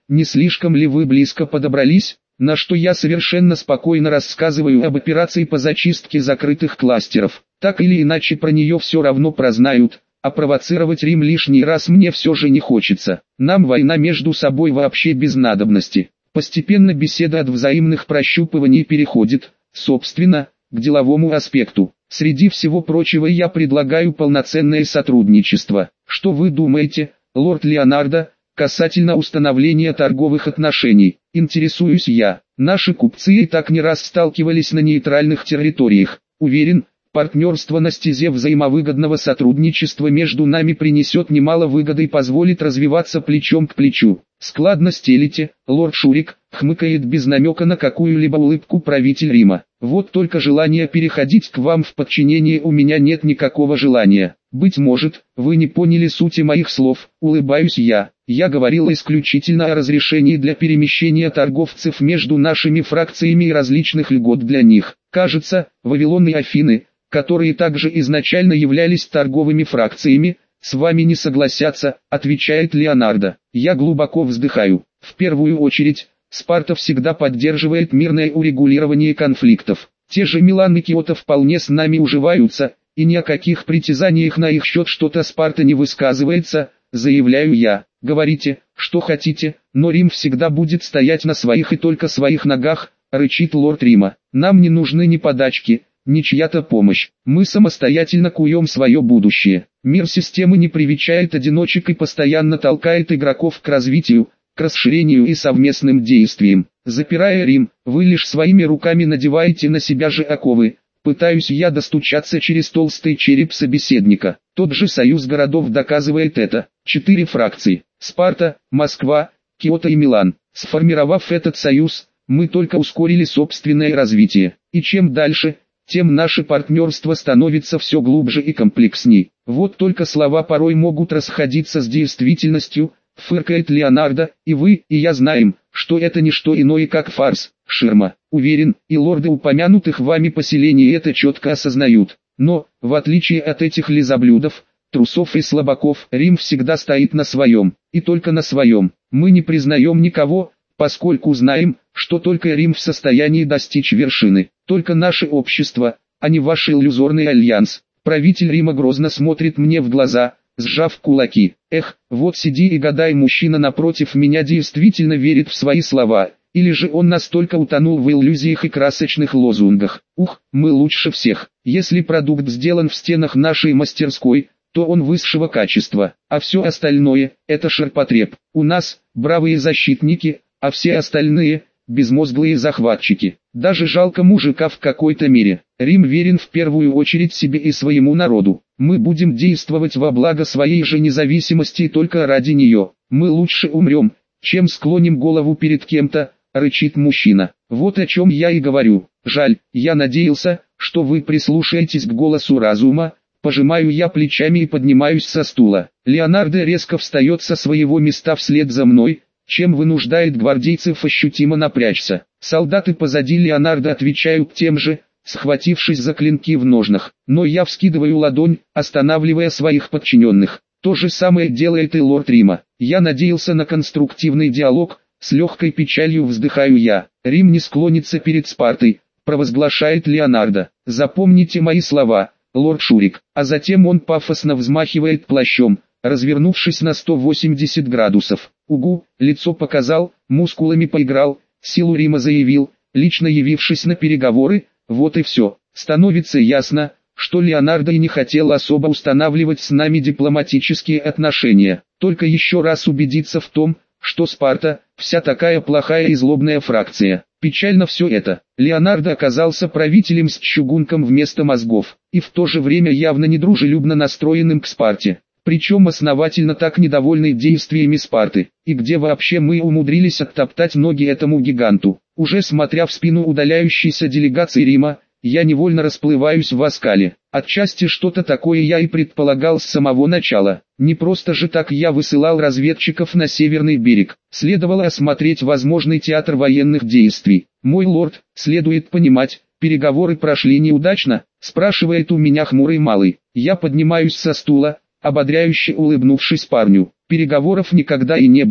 S1: не слишком ли вы близко подобрались? На что я совершенно спокойно рассказываю об операции по зачистке закрытых кластеров. Так или иначе про нее все равно прознают, а провоцировать Рим лишний раз мне все же не хочется. Нам война между собой вообще без надобности. Постепенно беседа от взаимных прощупываний переходит, собственно, к деловому аспекту. Среди всего прочего я предлагаю полноценное сотрудничество. Что вы думаете, лорд Леонардо, касательно установления торговых отношений? Интересуюсь я. Наши купцы и так не раз сталкивались на нейтральных территориях. Уверен, партнерство на стезе взаимовыгодного сотрудничества между нами принесет немало выгоды и позволит развиваться плечом к плечу. Складно стелите, лорд Шурик, хмыкает без намека на какую-либо улыбку правитель Рима. Вот только желания переходить к вам в подчинение у меня нет никакого желания. Быть может, вы не поняли сути моих слов, улыбаюсь я. Я говорил исключительно о разрешении для перемещения торговцев между нашими фракциями и различных льгот для них. Кажется, Вавилон и Афины, которые также изначально являлись торговыми фракциями, с вами не согласятся, отвечает Леонардо. Я глубоко вздыхаю. В первую очередь, Спарта всегда поддерживает мирное урегулирование конфликтов. Те же Милан и Киото вполне с нами уживаются, и ни о каких притязаниях на их счет что-то Спарта не высказывается, заявляю я. Говорите, что хотите, но Рим всегда будет стоять на своих и только своих ногах, рычит лорд Рима. Нам не нужны ни подачки, ни чья-то помощь. Мы самостоятельно куем свое будущее. Мир системы не привечает одиночек и постоянно толкает игроков к развитию, к расширению и совместным действиям. Запирая Рим, вы лишь своими руками надеваете на себя же оковы. Пытаюсь я достучаться через толстый череп собеседника. Тот же союз городов доказывает это. 4 фракции: Спарта, Москва, Киото и Милан. Сформировав этот союз, мы только ускорили собственное развитие. И чем дальше, тем наше партнерство становится все глубже и комплексней. Вот только слова порой могут расходиться с действительностью, фыркает Леонардо, и вы, и я знаем, что это не что иное как фарс, ширма. Уверен, и лорды упомянутых вами поселений это четко осознают. Но, в отличие от этих лизоблюдов, трусов и слабаков, Рим всегда стоит на своем, и только на своем. Мы не признаем никого, поскольку знаем, что только Рим в состоянии достичь вершины. Только наше общество, а не ваш иллюзорный альянс. Правитель Рима грозно смотрит мне в глаза, сжав кулаки. Эх, вот сиди и гадай, мужчина напротив меня действительно верит в свои слова, или же он настолько утонул в иллюзиях и красочных лозунгах. Ух, мы лучше всех. Если продукт сделан в стенах нашей мастерской, то он высшего качества, а все остальное – это ширпотреб. У нас – бравые защитники, а все остальные – безмозглые захватчики. Даже жалко мужика в какой-то мере. Рим верен в первую очередь себе и своему народу. Мы будем действовать во благо своей же независимости и только ради нее. Мы лучше умрем, чем склоним голову перед кем-то, рычит мужчина. Вот о чем я и говорю. Жаль, я надеялся, что вы прислушаетесь к голосу разума. Пожимаю я плечами и поднимаюсь со стула. Леонардо резко встает со своего места вслед за мной, чем вынуждает гвардейцев ощутимо напрячься. Солдаты позади Леонардо отвечают тем же, схватившись за клинки в ножнах. Но я вскидываю ладонь, останавливая своих подчиненных. То же самое делает и лорд Рима. Я надеялся на конструктивный диалог, с легкой печалью вздыхаю я. Рим не склонится перед Спартой, провозглашает Леонардо. Запомните мои слова, лорд Шурик. А затем он пафосно взмахивает плащом, развернувшись на 180 градусов. Угу, лицо показал, мускулами поиграл, силу Рима заявил, лично явившись на переговоры, вот и все. Становится ясно, что Леонардо и не хотел особо устанавливать с нами дипломатические отношения. Только еще раз убедиться в том, что Спарта – вся такая плохая и злобная фракция. Печально все это. Леонардо оказался правителем с чугунком вместо мозгов, и в то же время явно недружелюбно настроенным к Спарте. Причем основательно так недовольный действиями Спарты. И где вообще мы умудрились оттоптать ноги этому гиганту? Уже смотря в спину удаляющейся делегации Рима, я невольно расплываюсь в оскале. Отчасти что-то такое я и предполагал с самого начала. Не просто же так я высылал разведчиков на северный берег. Следовало осмотреть возможный театр военных действий. Мой лорд, следует понимать, переговоры прошли неудачно, спрашивает у меня хмурый малый. Я поднимаюсь со стула, ободряюще улыбнувшись парню. Переговоров никогда и не было,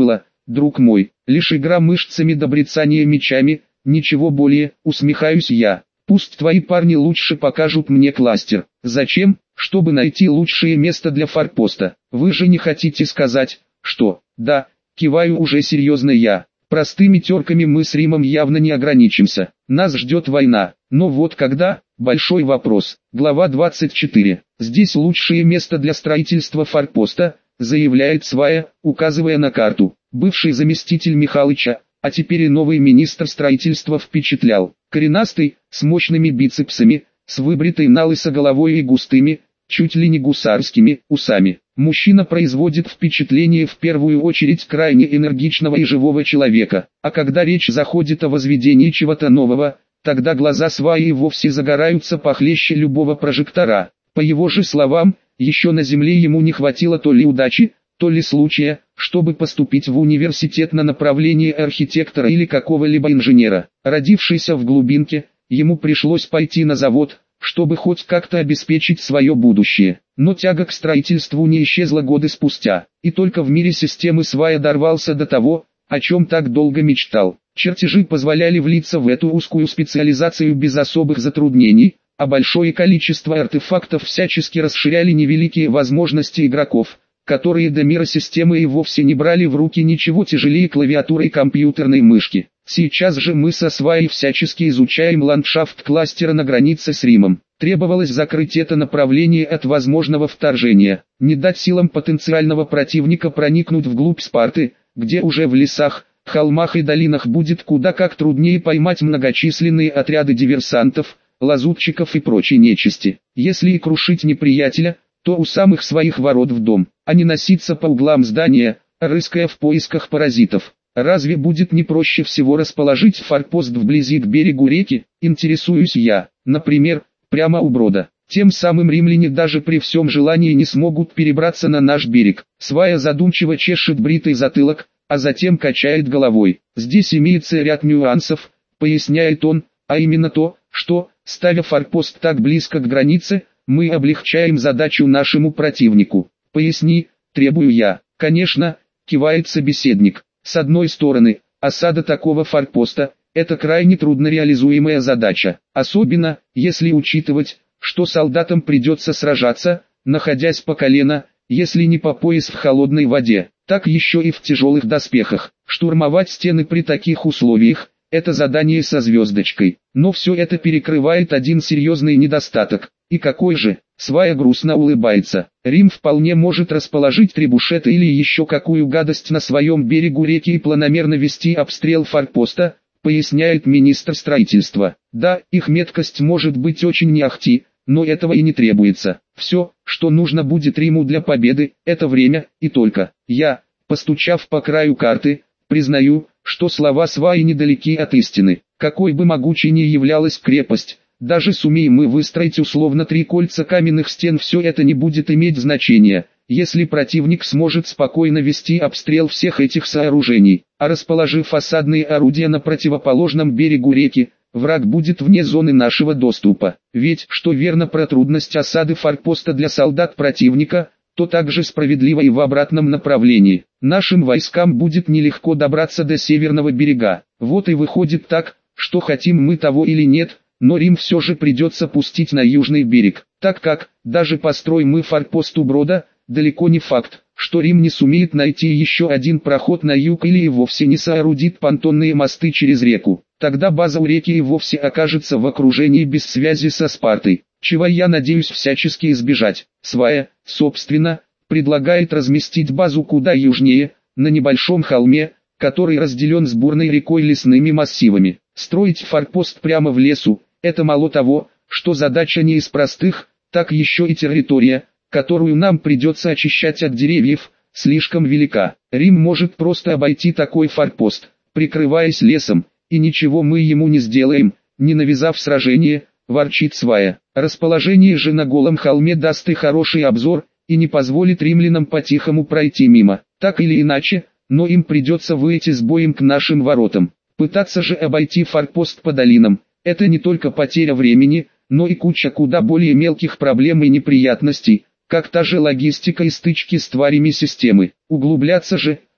S1: друг мой, лишь игра мышцами да брецание мечами, ничего более, усмехаюсь я. Пусть твои парни лучше покажут мне кластер. Зачем? Чтобы найти лучшее место для форпоста. Вы же не хотите сказать, что... Да, киваю уже серьезно я. Простыми терками мы с Римом явно не ограничимся. Нас ждет война. Но вот когда? Большой вопрос. Глава 24. Здесь лучшее место для строительства форпоста, заявляет Свая, указывая на карту. Бывший заместитель Михалыча, а теперь и новый министр строительства впечатлял. Коренастый, с мощными бицепсами, с выбритой налысо головой и густыми, чуть ли не гусарскими, усами. Мужчина производит впечатление в первую очередь крайне энергичного и живого человека, а когда речь заходит о возведении чего-то нового, тогда глаза Сваи вовсе загораются похлеще любого прожектора. По его же словам, еще на земле ему не хватило то ли удачи, то ли случая, чтобы поступить в университет на направление архитектора или какого-либо инженера. Родившийся в глубинке, ему пришлось пойти на завод, чтобы хоть как-то обеспечить свое будущее. Но тяга к строительству не исчезла годы спустя, и только в мире системы Свая дорвался до того, о чем так долго мечтал. Чертежи позволяли влиться в эту узкую специализацию без особых затруднений, а большое количество артефактов всячески расширяли невеликие возможности игроков, которые до мира системы и вовсе не брали в руки ничего тяжелее клавиатуры и компьютерной мышки. Сейчас же мы со Сваей всячески изучаем ландшафт кластера на границе с Римом. Требовалось закрыть это направление от возможного вторжения, не дать силам потенциального противника проникнуть вглубь Спарты, где уже в лесах, холмах и долинах будет куда как труднее поймать многочисленные отряды диверсантов, лазутчиков и прочей нечисти. Если и крушить неприятеля, то у самых своих ворот в дом, а не носиться по углам здания, рыская в поисках паразитов. Разве будет не проще всего расположить форпост вблизи к берегу реки, интересуюсь я, например, прямо у брода. Тем самым римляне даже при всем желании не смогут перебраться на наш берег. Свая задумчиво чешет бритый затылок, а затем качает головой. Здесь имеется ряд нюансов, поясняет он, а именно то, что, ставя форпост так близко к границе, мы облегчаем задачу нашему противнику. Поясни, требую я. Конечно, кивает собеседник. С одной стороны, осада такого форпоста – это крайне трудно реализуемая задача, особенно, если учитывать, что солдатам придется сражаться, находясь по колено, если не по пояс в холодной воде, так еще и в тяжелых доспехах. Штурмовать стены при таких условиях – это задание со звездочкой, но все это перекрывает один серьезный недостаток. И какой же? Свая грустно улыбается. Рим вполне может расположить трибушеты или еще какую гадость на своем берегу реки и планомерно вести обстрел форпоста, поясняет министр строительства. Да, их меткость может быть очень не ахти, но этого и не требуется. Все, что нужно будет Риму для победы, это время, и только. Я, постучав по краю карты, признаю, что слова Сваи недалеки от истины. Какой бы могучей ни являлась крепость, даже сумеем мы выстроить условно 3 кольца каменных стен, все это не будет иметь значения, если противник сможет спокойно вести обстрел всех этих сооружений, а расположив осадные орудия на противоположном берегу реки, враг будет вне зоны нашего доступа. Ведь, что верно про трудность осады форпоста для солдат противника, то также справедливо и в обратном направлении. Нашим войскам будет нелегко добраться до северного берега. Вот и выходит так, что хотим мы того или нет, но Рим все же придется пустить на южный берег, так как, даже построй мы форпост у брода, далеко не факт, что Рим не сумеет найти еще один проход на юг или и вовсе не соорудит понтонные мосты через реку. Тогда база у реки и вовсе окажется в окружении без связи со Спартой, чего я надеюсь всячески избежать. Свая, собственно, предлагает разместить базу куда южнее, на небольшом холме, который разделен с бурной рекой лесными массивами. Строить форпост прямо в лесу – это мало того, что задача не из простых, так еще и территория, которую нам придется очищать от деревьев, слишком велика. Рим может просто обойти такой форпост, прикрываясь лесом, и ничего мы ему не сделаем, не навязав сражение, ворчит Свая. Расположение же на голом холме даст и хороший обзор, и не позволит римлянам по-тихому пройти мимо. Так или иначе, но им придется выйти с боем к нашим воротам. Пытаться же обойти форпост по долинам – это не только потеря времени, но и куча куда более мелких проблем и неприятностей, как та же логистика и стычки с тварями системы. Углубляться же,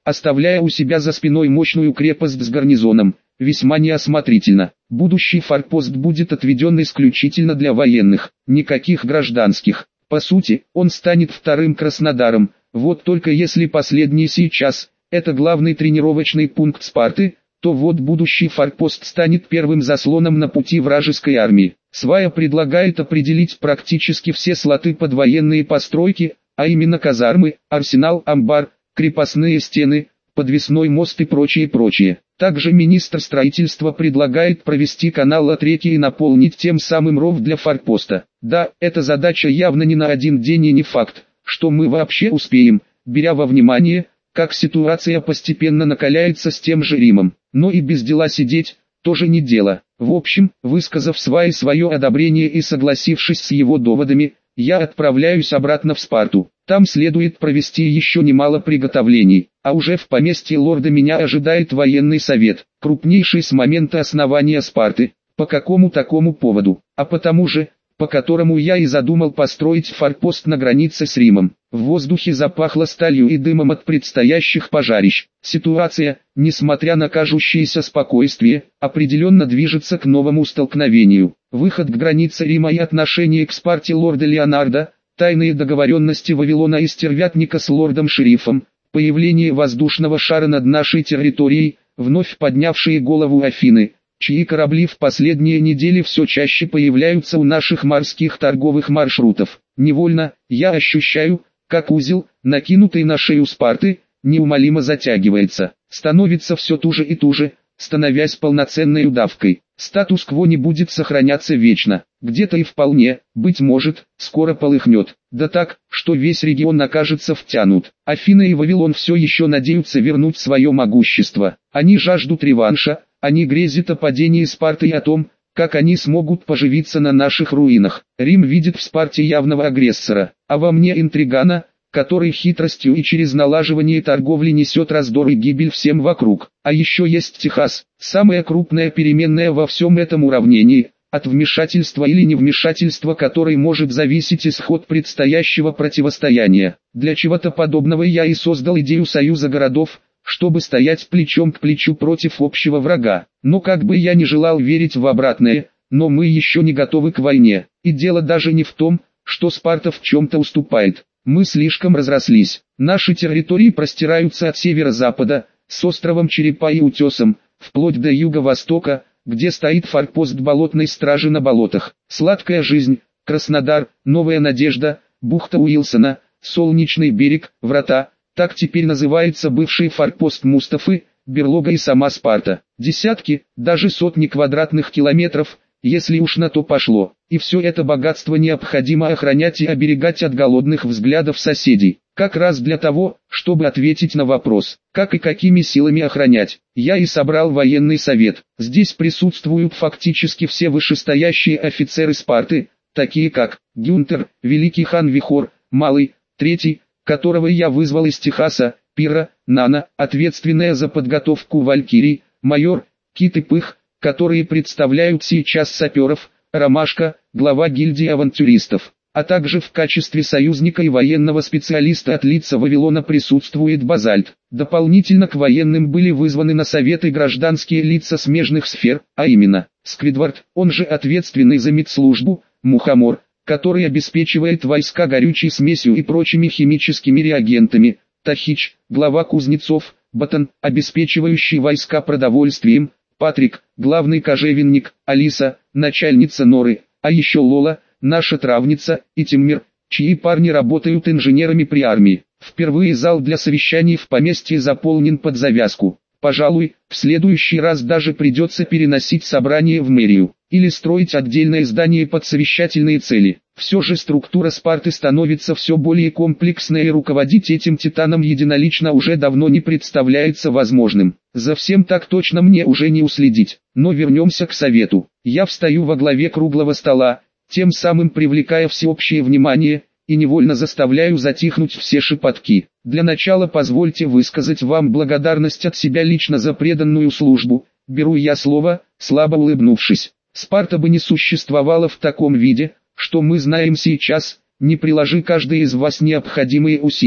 S1: оставляя у себя за спиной мощную крепость с гарнизоном, весьма неосмотрительно. Будущий форпост будет отведен исключительно для военных, никаких гражданских. По сути, он станет вторым Краснодаром, вот только если последний сейчас – это главный тренировочный пункт Спарты, то вот будущий форпост станет первым заслоном на пути вражеской армии. Свая предлагает определить практически все слоты под военные постройки, а именно казармы, арсенал, амбар, крепостные стены, подвесной мост и прочее. Также министр строительства предлагает провести канал от реки и наполнить тем самым ров для форпоста. Да, эта задача явно не на один день и не факт, что мы вообще успеем, беря во внимание, как ситуация постепенно накаляется с тем же Римом. Но и без дела сидеть, тоже не дело. В общем, высказав свое одобрение и согласившись с его доводами, я отправляюсь обратно в Спарту. Там следует провести еще немало приготовлений, а уже в поместье лорда меня ожидает военный совет, крупнейший с момента основания Спарты. По какому такому поводу? А потому же, по которому я и задумал построить форпост на границе с Римом. В воздухе запахло сталью и дымом от предстоящих пожарищ. Ситуация, несмотря на кажущееся спокойствие, определенно движется к новому столкновению. Выход к границе Рима и отношение к Спарте лорда Леонардо, тайные договоренности Вавилона и стервятника с лордом-шерифом, появление воздушного шара над нашей территорией, вновь поднявшие голову Афины, чьи корабли в последние недели все чаще появляются у наших морских торговых маршрутов. Невольно, я ощущаю, как узел, накинутый на шею Спарты, неумолимо затягивается, становится все туже и туже, становясь полноценной удавкой. Статус-кво не будет сохраняться вечно, где-то и вполне, быть может, скоро полыхнет. Да так, что весь регион окажется втянут. Афины и Вавилон все еще надеются вернуть свое могущество. Они жаждут реванша, они грезят о падении Спарты и о том, как они смогут поживиться на наших руинах. Рим видит в Спарте явного агрессора, а во мне интригана, который хитростью и через налаживание торговли несет раздор и гибель всем вокруг. А еще есть Техас, самая крупная переменная во всем этом уравнении, от вмешательства или невмешательства которой может зависеть исход предстоящего противостояния. Для чего-то подобного я и создал идею союза городов, чтобы стоять плечом к плечу против общего врага. Но как бы я ни желал верить в обратное, но мы еще не готовы к войне. И дело даже не в том, что Спарта в чем-то уступает. Мы слишком разрослись. Наши территории простираются от северо-запада, с островом Черепа и Утесом, вплоть до юго-востока, где стоит форпост болотной стражи на болотах. Сладкая жизнь, Краснодар, Новая Надежда, бухта Уилсона, Солнечный берег, Врата, так теперь называется бывший форпост Мустафы, берлога и сама Спарта. Десятки, даже сотни квадратных километров, если уж на то пошло. И все это богатство необходимо охранять и оберегать от голодных взглядов соседей. Как раз для того, чтобы ответить на вопрос, как и какими силами охранять, я и собрал военный совет. Здесь присутствуют фактически все вышестоящие офицеры Спарты, такие как Гюнтер, Великий хан Вихор, Малый, Третий, которого я вызвал из Техаса, Пира, Нана, ответственная за подготовку валькирий, майор, Кит и Пых, которые представляют сейчас саперов, Ромашка, глава гильдии авантюристов, а также в качестве союзника и военного специалиста от лица Вавилона присутствует Базальт. Дополнительно к военным были вызваны на советы гражданские лица смежных сфер, а именно, Сквидвард, он же ответственный за медслужбу, Мухомор, который обеспечивает войска горючей смесью и прочими химическими реагентами, Тахич, глава кузнецов, Батон, обеспечивающий войска продовольствием, Патрик, главный кожевенник, Алиса, начальница Норы, а еще Лола, наша травница, и Тиммир, чьи парни работают инженерами при армии. Впервые зал для совещаний в поместье заполнен под завязку. Пожалуй, в следующий раз даже придется переносить собрание в мэрию, или строить отдельное здание под совещательные цели. Все же структура Спарты становится все более комплексной, и руководить этим титаном единолично уже давно не представляется возможным. За всем так точно мне уже не уследить. Но вернемся к совету. Я встаю во главе круглого стола, тем самым привлекая всеобщее внимание, и невольно заставляю затихнуть все шепотки. Для начала позвольте высказать вам благодарность от себя лично за преданную службу. Беру я слово, слабо улыбнувшись. Спарта бы не существовала в таком виде, что мы знаем сейчас, не приложи каждый из вас необходимые усилия.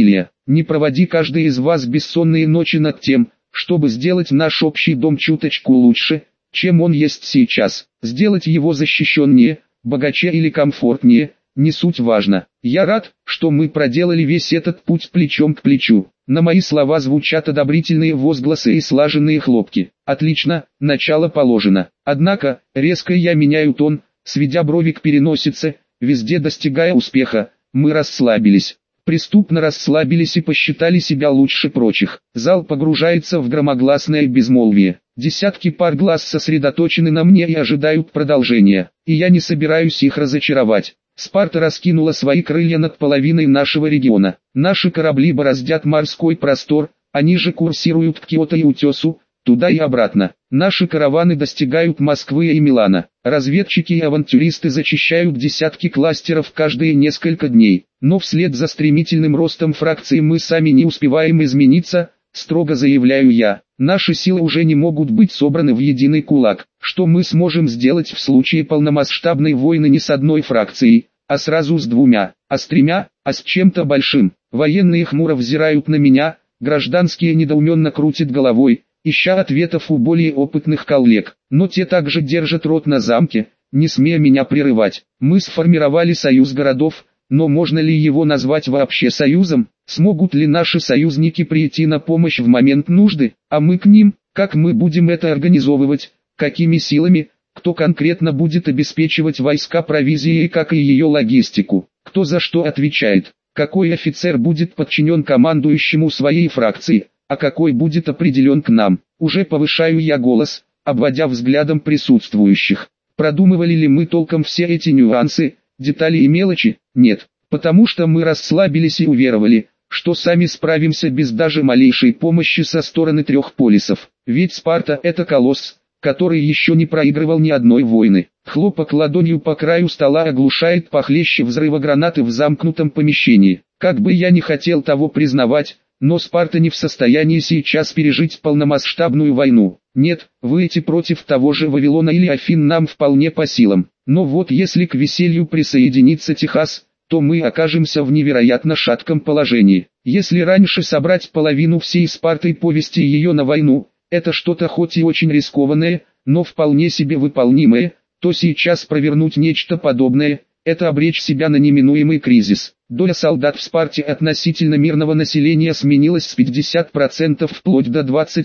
S1: не проводи каждый из вас бессонные ночи над тем, чтобы сделать наш общий дом чуточку лучше, чем он есть сейчас. Сделать его защищеннее, богаче или комфортнее, не суть важно. Я рад, что мы проделали весь этот путь плечом к плечу. На мои слова звучат одобрительные возгласы и слаженные хлопки. Отлично, начало положено. Однако, резко я меняю тон, сведя брови к переносице, везде достигая успеха, мы расслабились. Преступно расслабились и посчитали себя лучше прочих. Зал погружается в громогласное безмолвие. Десятки пар глаз сосредоточены на мне и ожидают продолжения. И я не собираюсь их разочаровать. Спарта раскинула свои крылья над половиной нашего региона. Наши корабли бороздят морской простор, они же курсируют к Киото и Утесу, туда и обратно. Наши караваны достигают Москвы и Милана. Разведчики и авантюристы зачищают десятки кластеров каждые несколько дней. Но вслед за стремительным ростом фракции мы сами не успеваем измениться, строго заявляю я. Наши силы уже не могут быть собраны в единый кулак. Что мы сможем сделать в случае полномасштабной войны не с одной фракцией, а сразу с двумя, а с тремя, а с чем-то большим? Военные хмуро взирают на меня, гражданские недоуменно крутят головой, ища ответов у более опытных коллег. Но те также держат рот на замке, не смея меня прерывать. Мы сформировали союз городов, но можно ли его назвать вообще союзом? Смогут ли наши союзники прийти на помощь в момент нужды, а мы к ним? Как мы будем это организовывать? Какими силами? Кто конкретно будет обеспечивать войска провизией, как и ее логистику? Кто за что отвечает? Какой офицер будет подчинен командующему своей фракции, а какой будет определен к нам? Уже повышаю я голос, обводя взглядом присутствующих. Продумывали ли мы толком все эти нюансы, детали и мелочи? Нет, потому что мы расслабились и уверовали, что сами справимся без даже малейшей помощи со стороны трех полисов. Ведь Спарта – это колосс, который еще не проигрывал ни одной войны. Хлопок ладонью по краю стола оглушает похлеще взрыва гранаты в замкнутом помещении. Как бы я ни хотел того признавать, но Спарта не в состоянии сейчас пережить полномасштабную войну. Нет, выйти против того же Вавилона или Афин нам вполне по силам. Но вот если к веселью присоединится Техас, то мы окажемся в невероятно шатком положении. Если раньше собрать половину всей Спарты и повести ее на войну, это что-то хоть и очень рискованное, но вполне себе выполнимое, то сейчас провернуть нечто подобное – это обречь себя на неминуемый кризис. Доля солдат в Спарте относительно мирного населения сменилась с 50% вплоть до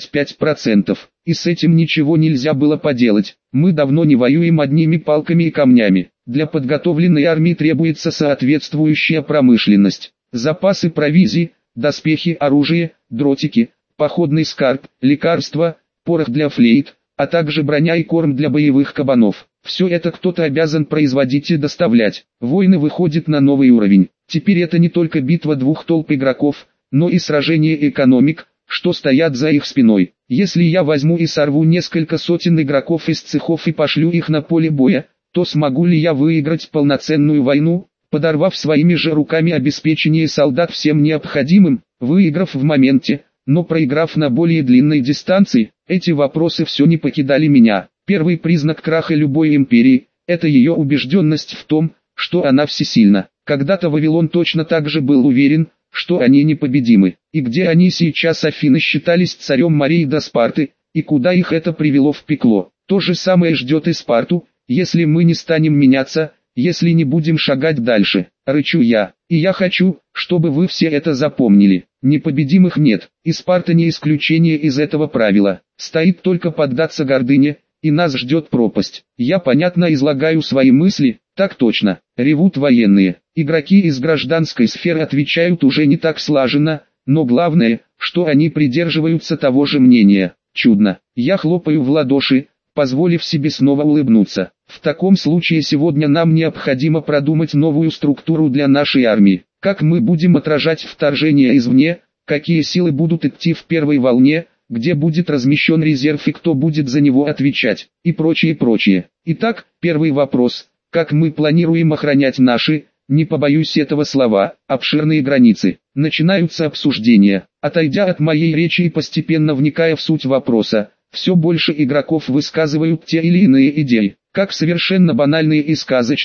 S1: 25%. И с этим ничего нельзя было поделать. Мы давно не воюем одними палками и камнями. Для подготовленной армии требуется соответствующая промышленность. Запасы провизии, доспехи, оружие, дротики, походный скарб, лекарства, порох для флейт, а также броня и корм для боевых кабанов. Все это кто-то обязан производить и доставлять. Войны выходят на новый уровень. Теперь это не только битва двух толп игроков, но и сражение экономик, что стоят за их спиной. Если я возьму и сорву несколько сотен игроков из цехов и пошлю их на поле боя, то смогу ли я выиграть полноценную войну, подорвав своими же руками обеспечение солдат всем необходимым, выиграв в моменте, но проиграв на более длинной дистанции? Эти вопросы все не покидали меня. Первый признак краха любой империи – это ее убежденность в том, что она всесильна. Когда-то Вавилон точно так же был уверен, что они непобедимы. И где они сейчас? Афины считались царем морей до Спарты, и куда их это привело в пекло? То же самое ждет и Спарту, если мы не станем меняться, если не будем шагать дальше. Рычу я, и я хочу, чтобы вы все это запомнили. Непобедимых нет, и Спарта не исключение из этого правила. Стоит только поддаться гордыне, и нас ждет пропасть. Я понятно излагаю свои мысли? Так точно. Ревут военные. Игроки из гражданской сферы отвечают уже не так слаженно, но главное, что они придерживаются того же мнения. Чудно. Я хлопаю в ладоши, позволив себе снова улыбнуться. В таком случае сегодня нам необходимо продумать новую структуру для нашей армии. Как мы будем отражать вторжение извне, какие силы будут идти в первой волне, где будет размещен резерв и кто будет за него отвечать, и прочее. Итак, первый вопрос: как мы планируем охранять наши, не побоюсь этого слова, обширные границы? Начинаются обсуждения. Отойдя от моей речи и постепенно вникая в суть вопроса, все больше игроков высказывают те или иные идеи, как совершенно банальные и сказочные,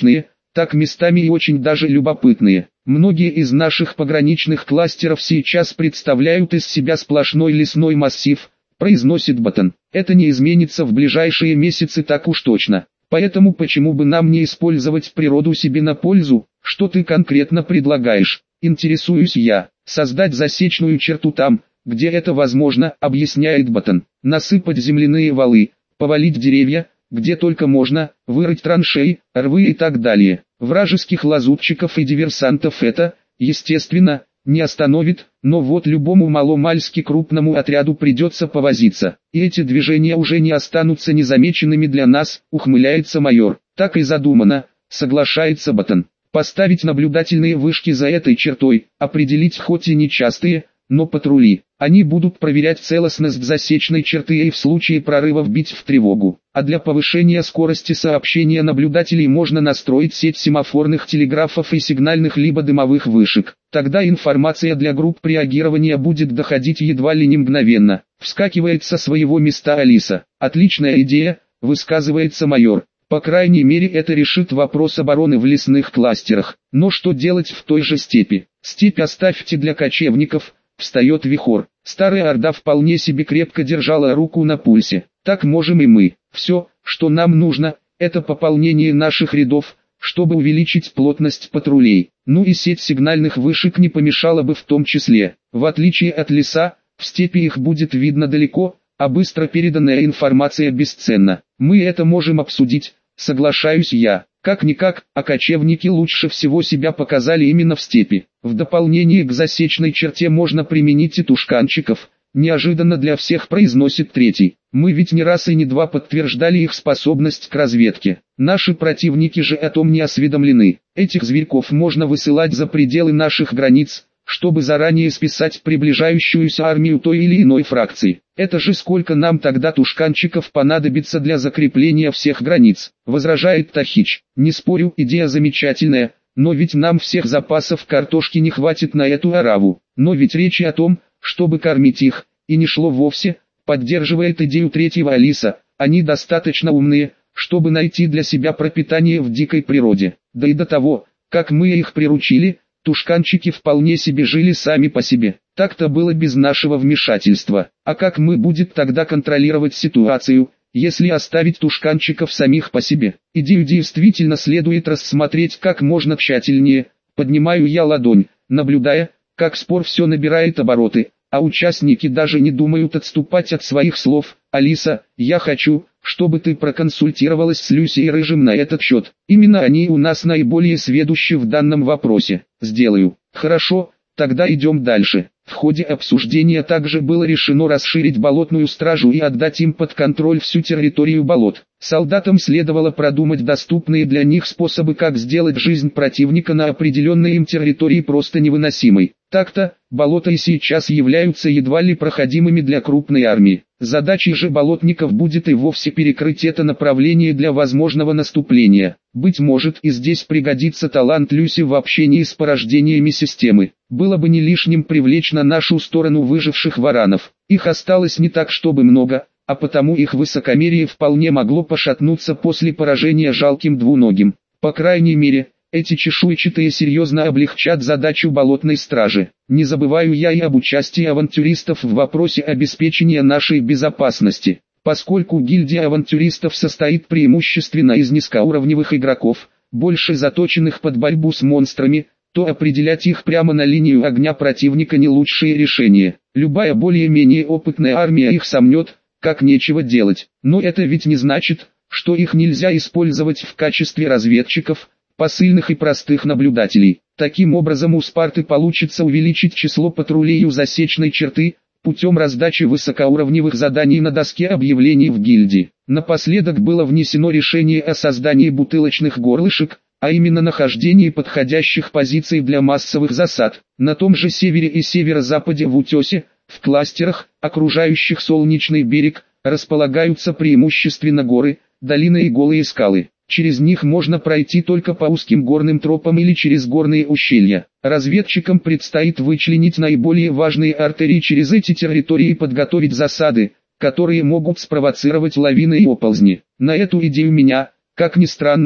S1: так местами и очень даже любопытные. Многие из наших пограничных кластеров сейчас представляют из себя сплошной лесной массив, произносит Ботан. Это не изменится в ближайшие месяцы так уж точно. Поэтому почему бы нам не использовать природу себе на пользу? Что ты конкретно предлагаешь? Интересуюсь я. Создать засечную черту там, где это возможно, объясняет Ботан. Насыпать земляные валы, повалить деревья, где только можно, вырыть траншеи, рвы и так далее. Вражеских лазутчиков и диверсантов это, естественно, не остановит, но вот любому маломальски крупному отряду придется повозиться. И эти движения уже не останутся незамеченными для нас, ухмыляется майор. Так и задумано, соглашается Ботан. Поставить наблюдательные вышки за этой чертой, определить хоть и нечастые, но патрули. Они будут проверять целостность засечной черты и в случае прорывов бить в тревогу. А для повышения скорости сообщения наблюдателей можно настроить сеть семафорных телеграфов и сигнальных либо дымовых вышек. Тогда информация для групп реагирования будет доходить едва ли не мгновенно. Вскакивает со своего места Алиса. Отличная идея, высказывается майор. По крайней мере это решит вопрос обороны в лесных кластерах. Но что делать в той же степи? Степь оставьте для кочевников. Встает Вихор. Старая Орда вполне себе крепко держала руку на пульсе. Так можем и мы. Все, что нам нужно, это пополнение наших рядов, чтобы увеличить плотность патрулей. Ну и сеть сигнальных вышек не помешала бы в том числе. В отличие от леса, в степи их будет видно далеко, а быстро переданная информация бесценна. Мы это можем обсудить, соглашаюсь я. Как-никак, а кочевники лучше всего себя показали именно в степи. В дополнение к засечной черте можно применить и тушканчиков. Неожиданно для всех произносит третий. Мы ведь не раз и не два подтверждали их способность к разведке. Наши противники же о том не осведомлены. Этих зверьков можно высылать за пределы наших границ, чтобы заранее списать приближающуюся армию той или иной фракции. Это же сколько нам тогда тушканчиков понадобится для закрепления всех границ, возражает Тахич. Не спорю, идея замечательная, но ведь нам всех запасов картошки не хватит на эту ораву. Но ведь речь о том, чтобы кормить их, и не шло вовсе, поддерживает идею третьего Алиса. Они достаточно умные, чтобы найти для себя пропитание в дикой природе. Да и до того, как мы их приручили, тушканчики вполне себе жили сами по себе. Так-то было без нашего вмешательства. А как мы будем тогда контролировать ситуацию, если оставить тушканчиков самих по себе? Идею действительно следует рассмотреть как можно тщательнее. Поднимаю я ладонь, наблюдая, как спор все набирает обороты, а участники даже не думают отступать от своих слов. Алиса, я хочу, чтобы ты проконсультировалась с Люси и Рыжим на этот счет. Именно они у нас наиболее сведущи в данном вопросе. Сделаю. Хорошо, тогда идем дальше. В ходе обсуждения также было решено расширить болотную стражу и отдать им под контроль всю территорию болот. Солдатам следовало продумать доступные для них способы, как сделать жизнь противника на определенной им территории просто невыносимой. Так-то, болота и сейчас являются едва ли проходимыми для крупной армии. Задачей же болотников будет и вовсе перекрыть это направление для возможного наступления. Быть может, и здесь пригодится талант Люси в общении с порождениями системы. Было бы не лишним привлечь на нашу сторону выживших варанов. Их осталось не так чтобы много, а потому их высокомерие вполне могло пошатнуться после поражения жалким двуногим. По крайней мере, эти чешуйчатые серьезно облегчат задачу болотной стражи. Не забываю я и об участии авантюристов в вопросе обеспечения нашей безопасности. Поскольку гильдия авантюристов состоит преимущественно из низкоуровневых игроков, больше заточенных под борьбу с монстрами, то определять их прямо на линию огня противника не лучшее решение. Любая более-менее опытная армия их сомнет, как нечего делать. Но это ведь не значит, что их нельзя использовать в качестве разведчиков, посыльных и простых наблюдателей. Таким образом у Спарты получится увеличить число патрулей у засечной черты, путем раздачи высокоуровневых заданий на доске объявлений в гильдии. Напоследок было внесено решение о создании бутылочных горлышек, а именно нахождении подходящих позиций для массовых засад. На том же севере и северо-западе в утесе, в кластерах, окружающих солнечный берег, располагаются преимущественно горы, долины и голые скалы. Через них можно пройти только по узким горным тропам или через горные ущелья. Разведчикам предстоит вычленить наиболее важные артерии через эти территории и подготовить засады, которые могут спровоцировать лавины и оползни. На эту идею меня, как ни странно,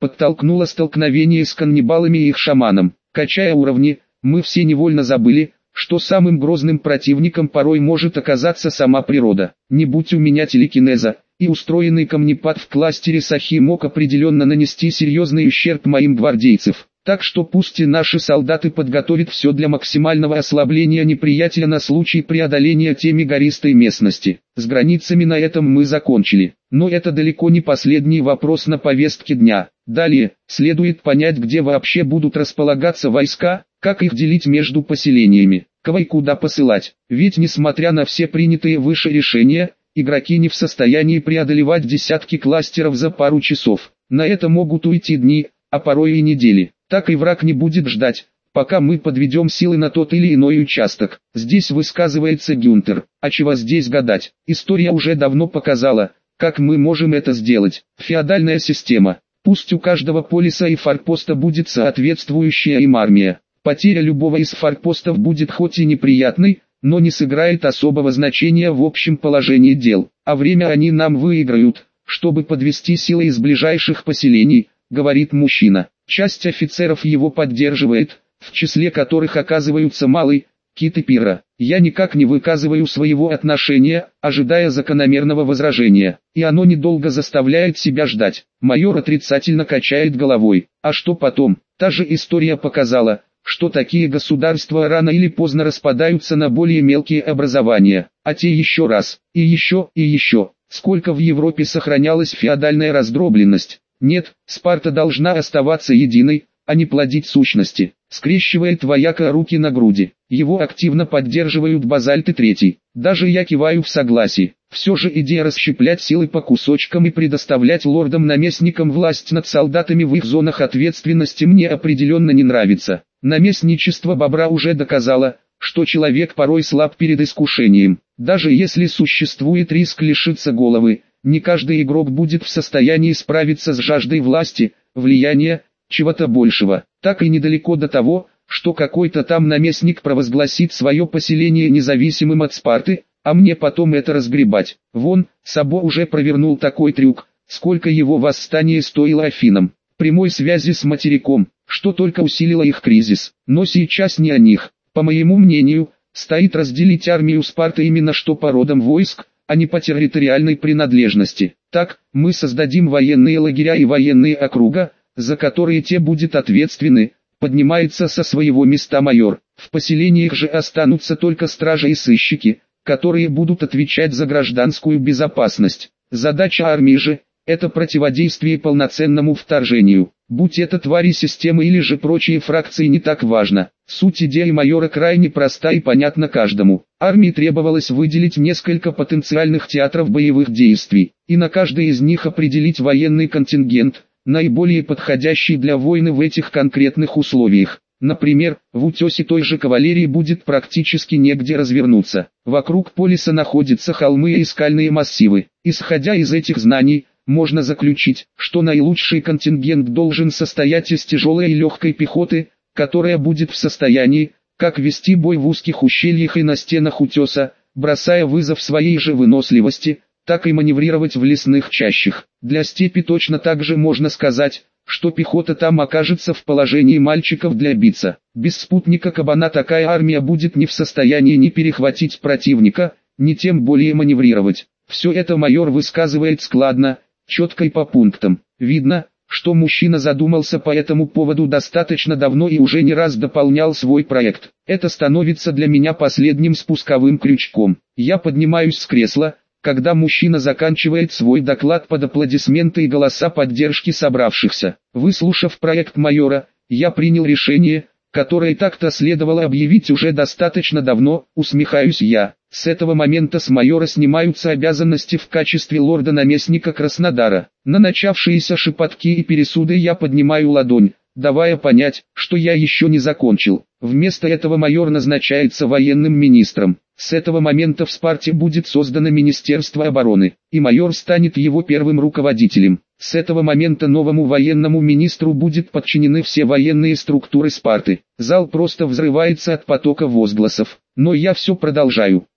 S1: подтолкнуло столкновение с каннибалами и их шаманом. Качая уровни, мы все невольно забыли, что самым грозным противником порой может оказаться сама природа. Не будь у меня телекинеза, и устроенный камнепад в кластере Сахи мог определенно нанести серьезный ущерб моим гвардейцам. Так что пусть и наши солдаты подготовят все для максимального ослабления неприятеля на случай преодоления теми гористой местности. С границами на этом мы закончили. Но это далеко не последний вопрос на повестке дня. Далее, следует понять, где вообще будут располагаться войска, как их делить между поселениями, кого и куда посылать. Ведь несмотря на все принятые выше решения, игроки не в состоянии преодолевать десятки кластеров за пару часов. На это могут уйти дни, а порой и недели. Так и враг не будет ждать, пока мы подведем силы на тот или иной участок. Здесь высказывается Гюнтер. А чего здесь гадать? История уже давно показала, как мы можем это сделать. Феодальная система. Пусть у каждого полиса и форпоста будет соответствующая им армия. Потеря любого из форпостов будет хоть и неприятной, но не сыграет особого значения в общем положении дел. А время они нам выиграют, чтобы подвести силы из ближайших поселений, говорит мужчина. Часть офицеров его поддерживает, в числе которых оказываются Малый, Кит и Пира. Я никак не выказываю своего отношения, ожидая закономерного возражения, и оно недолго заставляет себя ждать. Майор отрицательно качает головой. А что потом? Та же история показала, что такие государства рано или поздно распадаются на более мелкие образования, а те еще раз, и еще, и еще. Сколько в Европе сохранялась феодальная раздробленность? Нет, Спарта должна оставаться единой, а не плодить сущности. Скрещивает вояка руки на груди. Его активно поддерживают Базальт и Третий. Даже я киваю в согласии. Все же идея расщеплять силы по кусочкам и предоставлять лордам-наместникам власть над солдатами в их зонах ответственности мне определенно не нравится. Наместничество Бобра уже доказало, что человек порой слаб перед искушением. Даже если существует риск лишиться головы, не каждый игрок будет в состоянии справиться с жаждой власти, влияния, чего-то большего. Так и недалеко до того, что какой-то там наместник провозгласит свое поселение независимым от Спарты, а мне потом это разгребать. Вон, Сабо уже провернул такой трюк, сколько его восстание стоило Афинам. Прямой связи с материком, что только усилило их кризис. Но сейчас не о них. По моему мнению, стоит разделить армию Спарты именно что по родам войск, а не по территориальной принадлежности. Так, мы создадим военные лагеря и военные округа, за которые те будут ответственны, поднимается со своего места майор. В поселениях же останутся только стражи и сыщики, которые будут отвечать за гражданскую безопасность. Задача армии же – это противодействие полноценному вторжению. Будь это твари системы или же прочие фракции, не так важно. Суть идеи майора крайне проста и понятна каждому. Армии требовалось выделить несколько потенциальных театров боевых действий, и на каждый из них определить военный контингент, наиболее подходящий для войны в этих конкретных условиях. Например, в утесе той же кавалерии будет практически негде развернуться. Вокруг полиса находятся холмы и скальные массивы. Исходя из этих знаний, можно заключить, что наилучший контингент должен состоять из тяжелой и легкой пехоты, которая будет в состоянии, как вести бой в узких ущельях и на стенах утеса, бросая вызов своей же выносливости, так и маневрировать в лесных чащах. Для степи точно так же можно сказать, что пехота там окажется в положении мальчиков для биться. Без спутника кабана такая армия будет не в состоянии ни перехватить противника, ни тем более маневрировать. Все это майор высказывает складно, четко и по пунктам. Видно, что мужчина задумался по этому поводу достаточно давно и уже не раз дополнял свой проект. Это становится для меня последним спусковым крючком. Я поднимаюсь с кресла, когда мужчина заканчивает свой доклад под аплодисменты и голоса поддержки собравшихся. Выслушав проект майора, я принял решение, которое так-то следовало объявить уже достаточно давно, усмехаюсь я. С этого момента с майора снимаются обязанности в качестве лорда-наместника Краснодара. На начавшиеся шепотки и пересуды я поднимаю ладонь, давая понять, что я еще не закончил. Вместо этого майор назначается военным министром. С этого момента в Спарте будет создано Министерство обороны, и майор станет его первым руководителем. С этого момента новому военному министру будут подчинены все военные структуры Спарты. Зал просто взрывается от потока возгласов. Но я все продолжаю.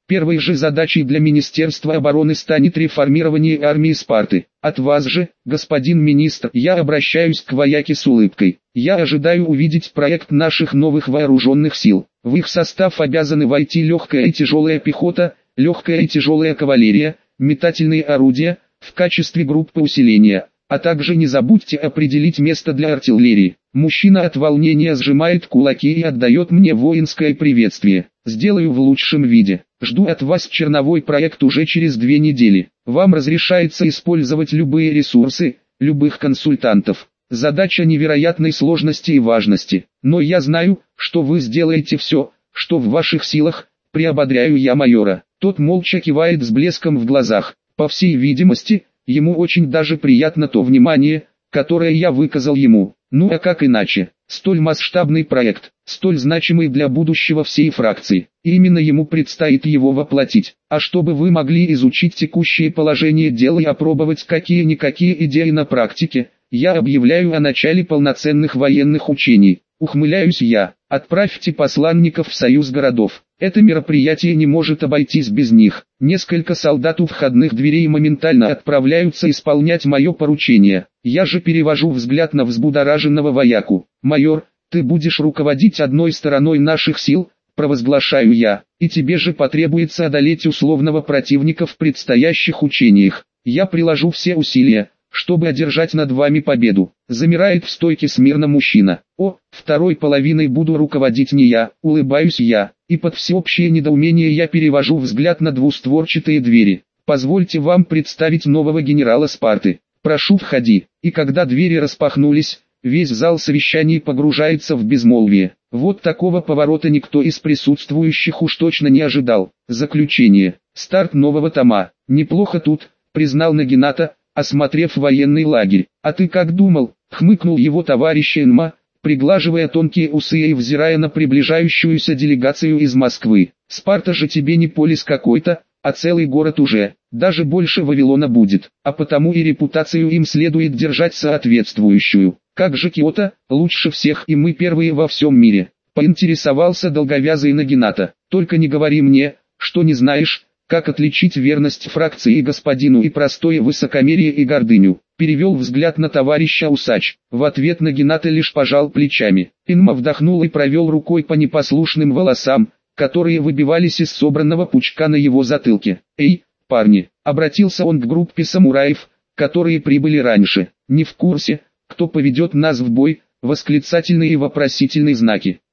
S1: Первой же задачей для Министерства обороны станет реформирование армии Спарты. От вас же, господин министр, я обращаюсь к вояке с улыбкой. Я ожидаю увидеть проект наших новых вооруженных сил. В их состав обязаны войти легкая и тяжелая пехота, легкая и тяжелая кавалерия, метательные орудия, в качестве группы усиления. А также не забудьте определить место для артиллерии. Мужчина от волнения сжимает кулаки и отдает мне воинское приветствие. Сделаю в лучшем виде. Жду от вас черновой проект уже через 2 недели. Вам разрешается использовать любые ресурсы, любых консультантов. Задача невероятной сложности и важности. Но я знаю, что вы сделаете все, что в ваших силах, приободряю я майора. Тот молча кивает с блеском в глазах. По всей видимости, ему очень даже приятно то внимание, которое я выказал ему. Ну а как иначе? Столь масштабный проект, столь значимый для будущего всей фракции. Именно ему предстоит его воплотить. А чтобы вы могли изучить текущее положение дел и опробовать какие-никакие идеи на практике, я объявляю о начале полноценных военных учений. Ухмыляюсь я. Отправьте посланников в союз городов. Это мероприятие не может обойтись без них. Несколько солдат у входных дверей моментально отправляются исполнять мое поручение. Я же перевожу взгляд на взбудораженного вояку. «Майор, ты будешь руководить одной стороной наших сил», провозглашаю я, «и тебе же потребуется одолеть условного противника в предстоящих учениях. Я приложу все усилия, чтобы одержать над вами победу». Замирает в стойке смирно мужчина. «О, второй половиной буду руководить не я», улыбаюсь я, и под всеобщее недоумение я перевожу взгляд на двустворчатые двери. «Позвольте вам представить нового генерала Спарты. Прошу, входи». И когда двери распахнулись, весь зал совещаний погружается в безмолвие. Вот такого поворота никто из присутствующих уж точно не ожидал. Заключение. Старт нового тома. «Неплохо тут», признал Нагината, осмотрев военный лагерь. «А ты как думал?» — хмыкнул его товарищ Энма, приглаживая тонкие усы и взирая на приближающуюся делегацию из Москвы. «Спарта же тебе не полис какой-то, а целый город уже, даже больше Вавилона будет, а потому и репутацию им следует держать соответствующую. Как же Киото, лучше всех и мы первые во всем мире», — поинтересовался долговязый Нагината. «Только не говори мне, что не знаешь, как отличить верность фракции господину и простое высокомерие и гордыню». Перевел взгляд на товарища Усач. В ответ Нагината лишь пожал плечами. Инма вдохнул и провел рукой по непослушным волосам, которые выбивались из собранного пучка на его затылке. «Эй, парни!» — обратился он к группе самураев, которые прибыли раньше. «Не в курсе, кто поведет нас в бой?» — восклицательные и вопросительные знаки.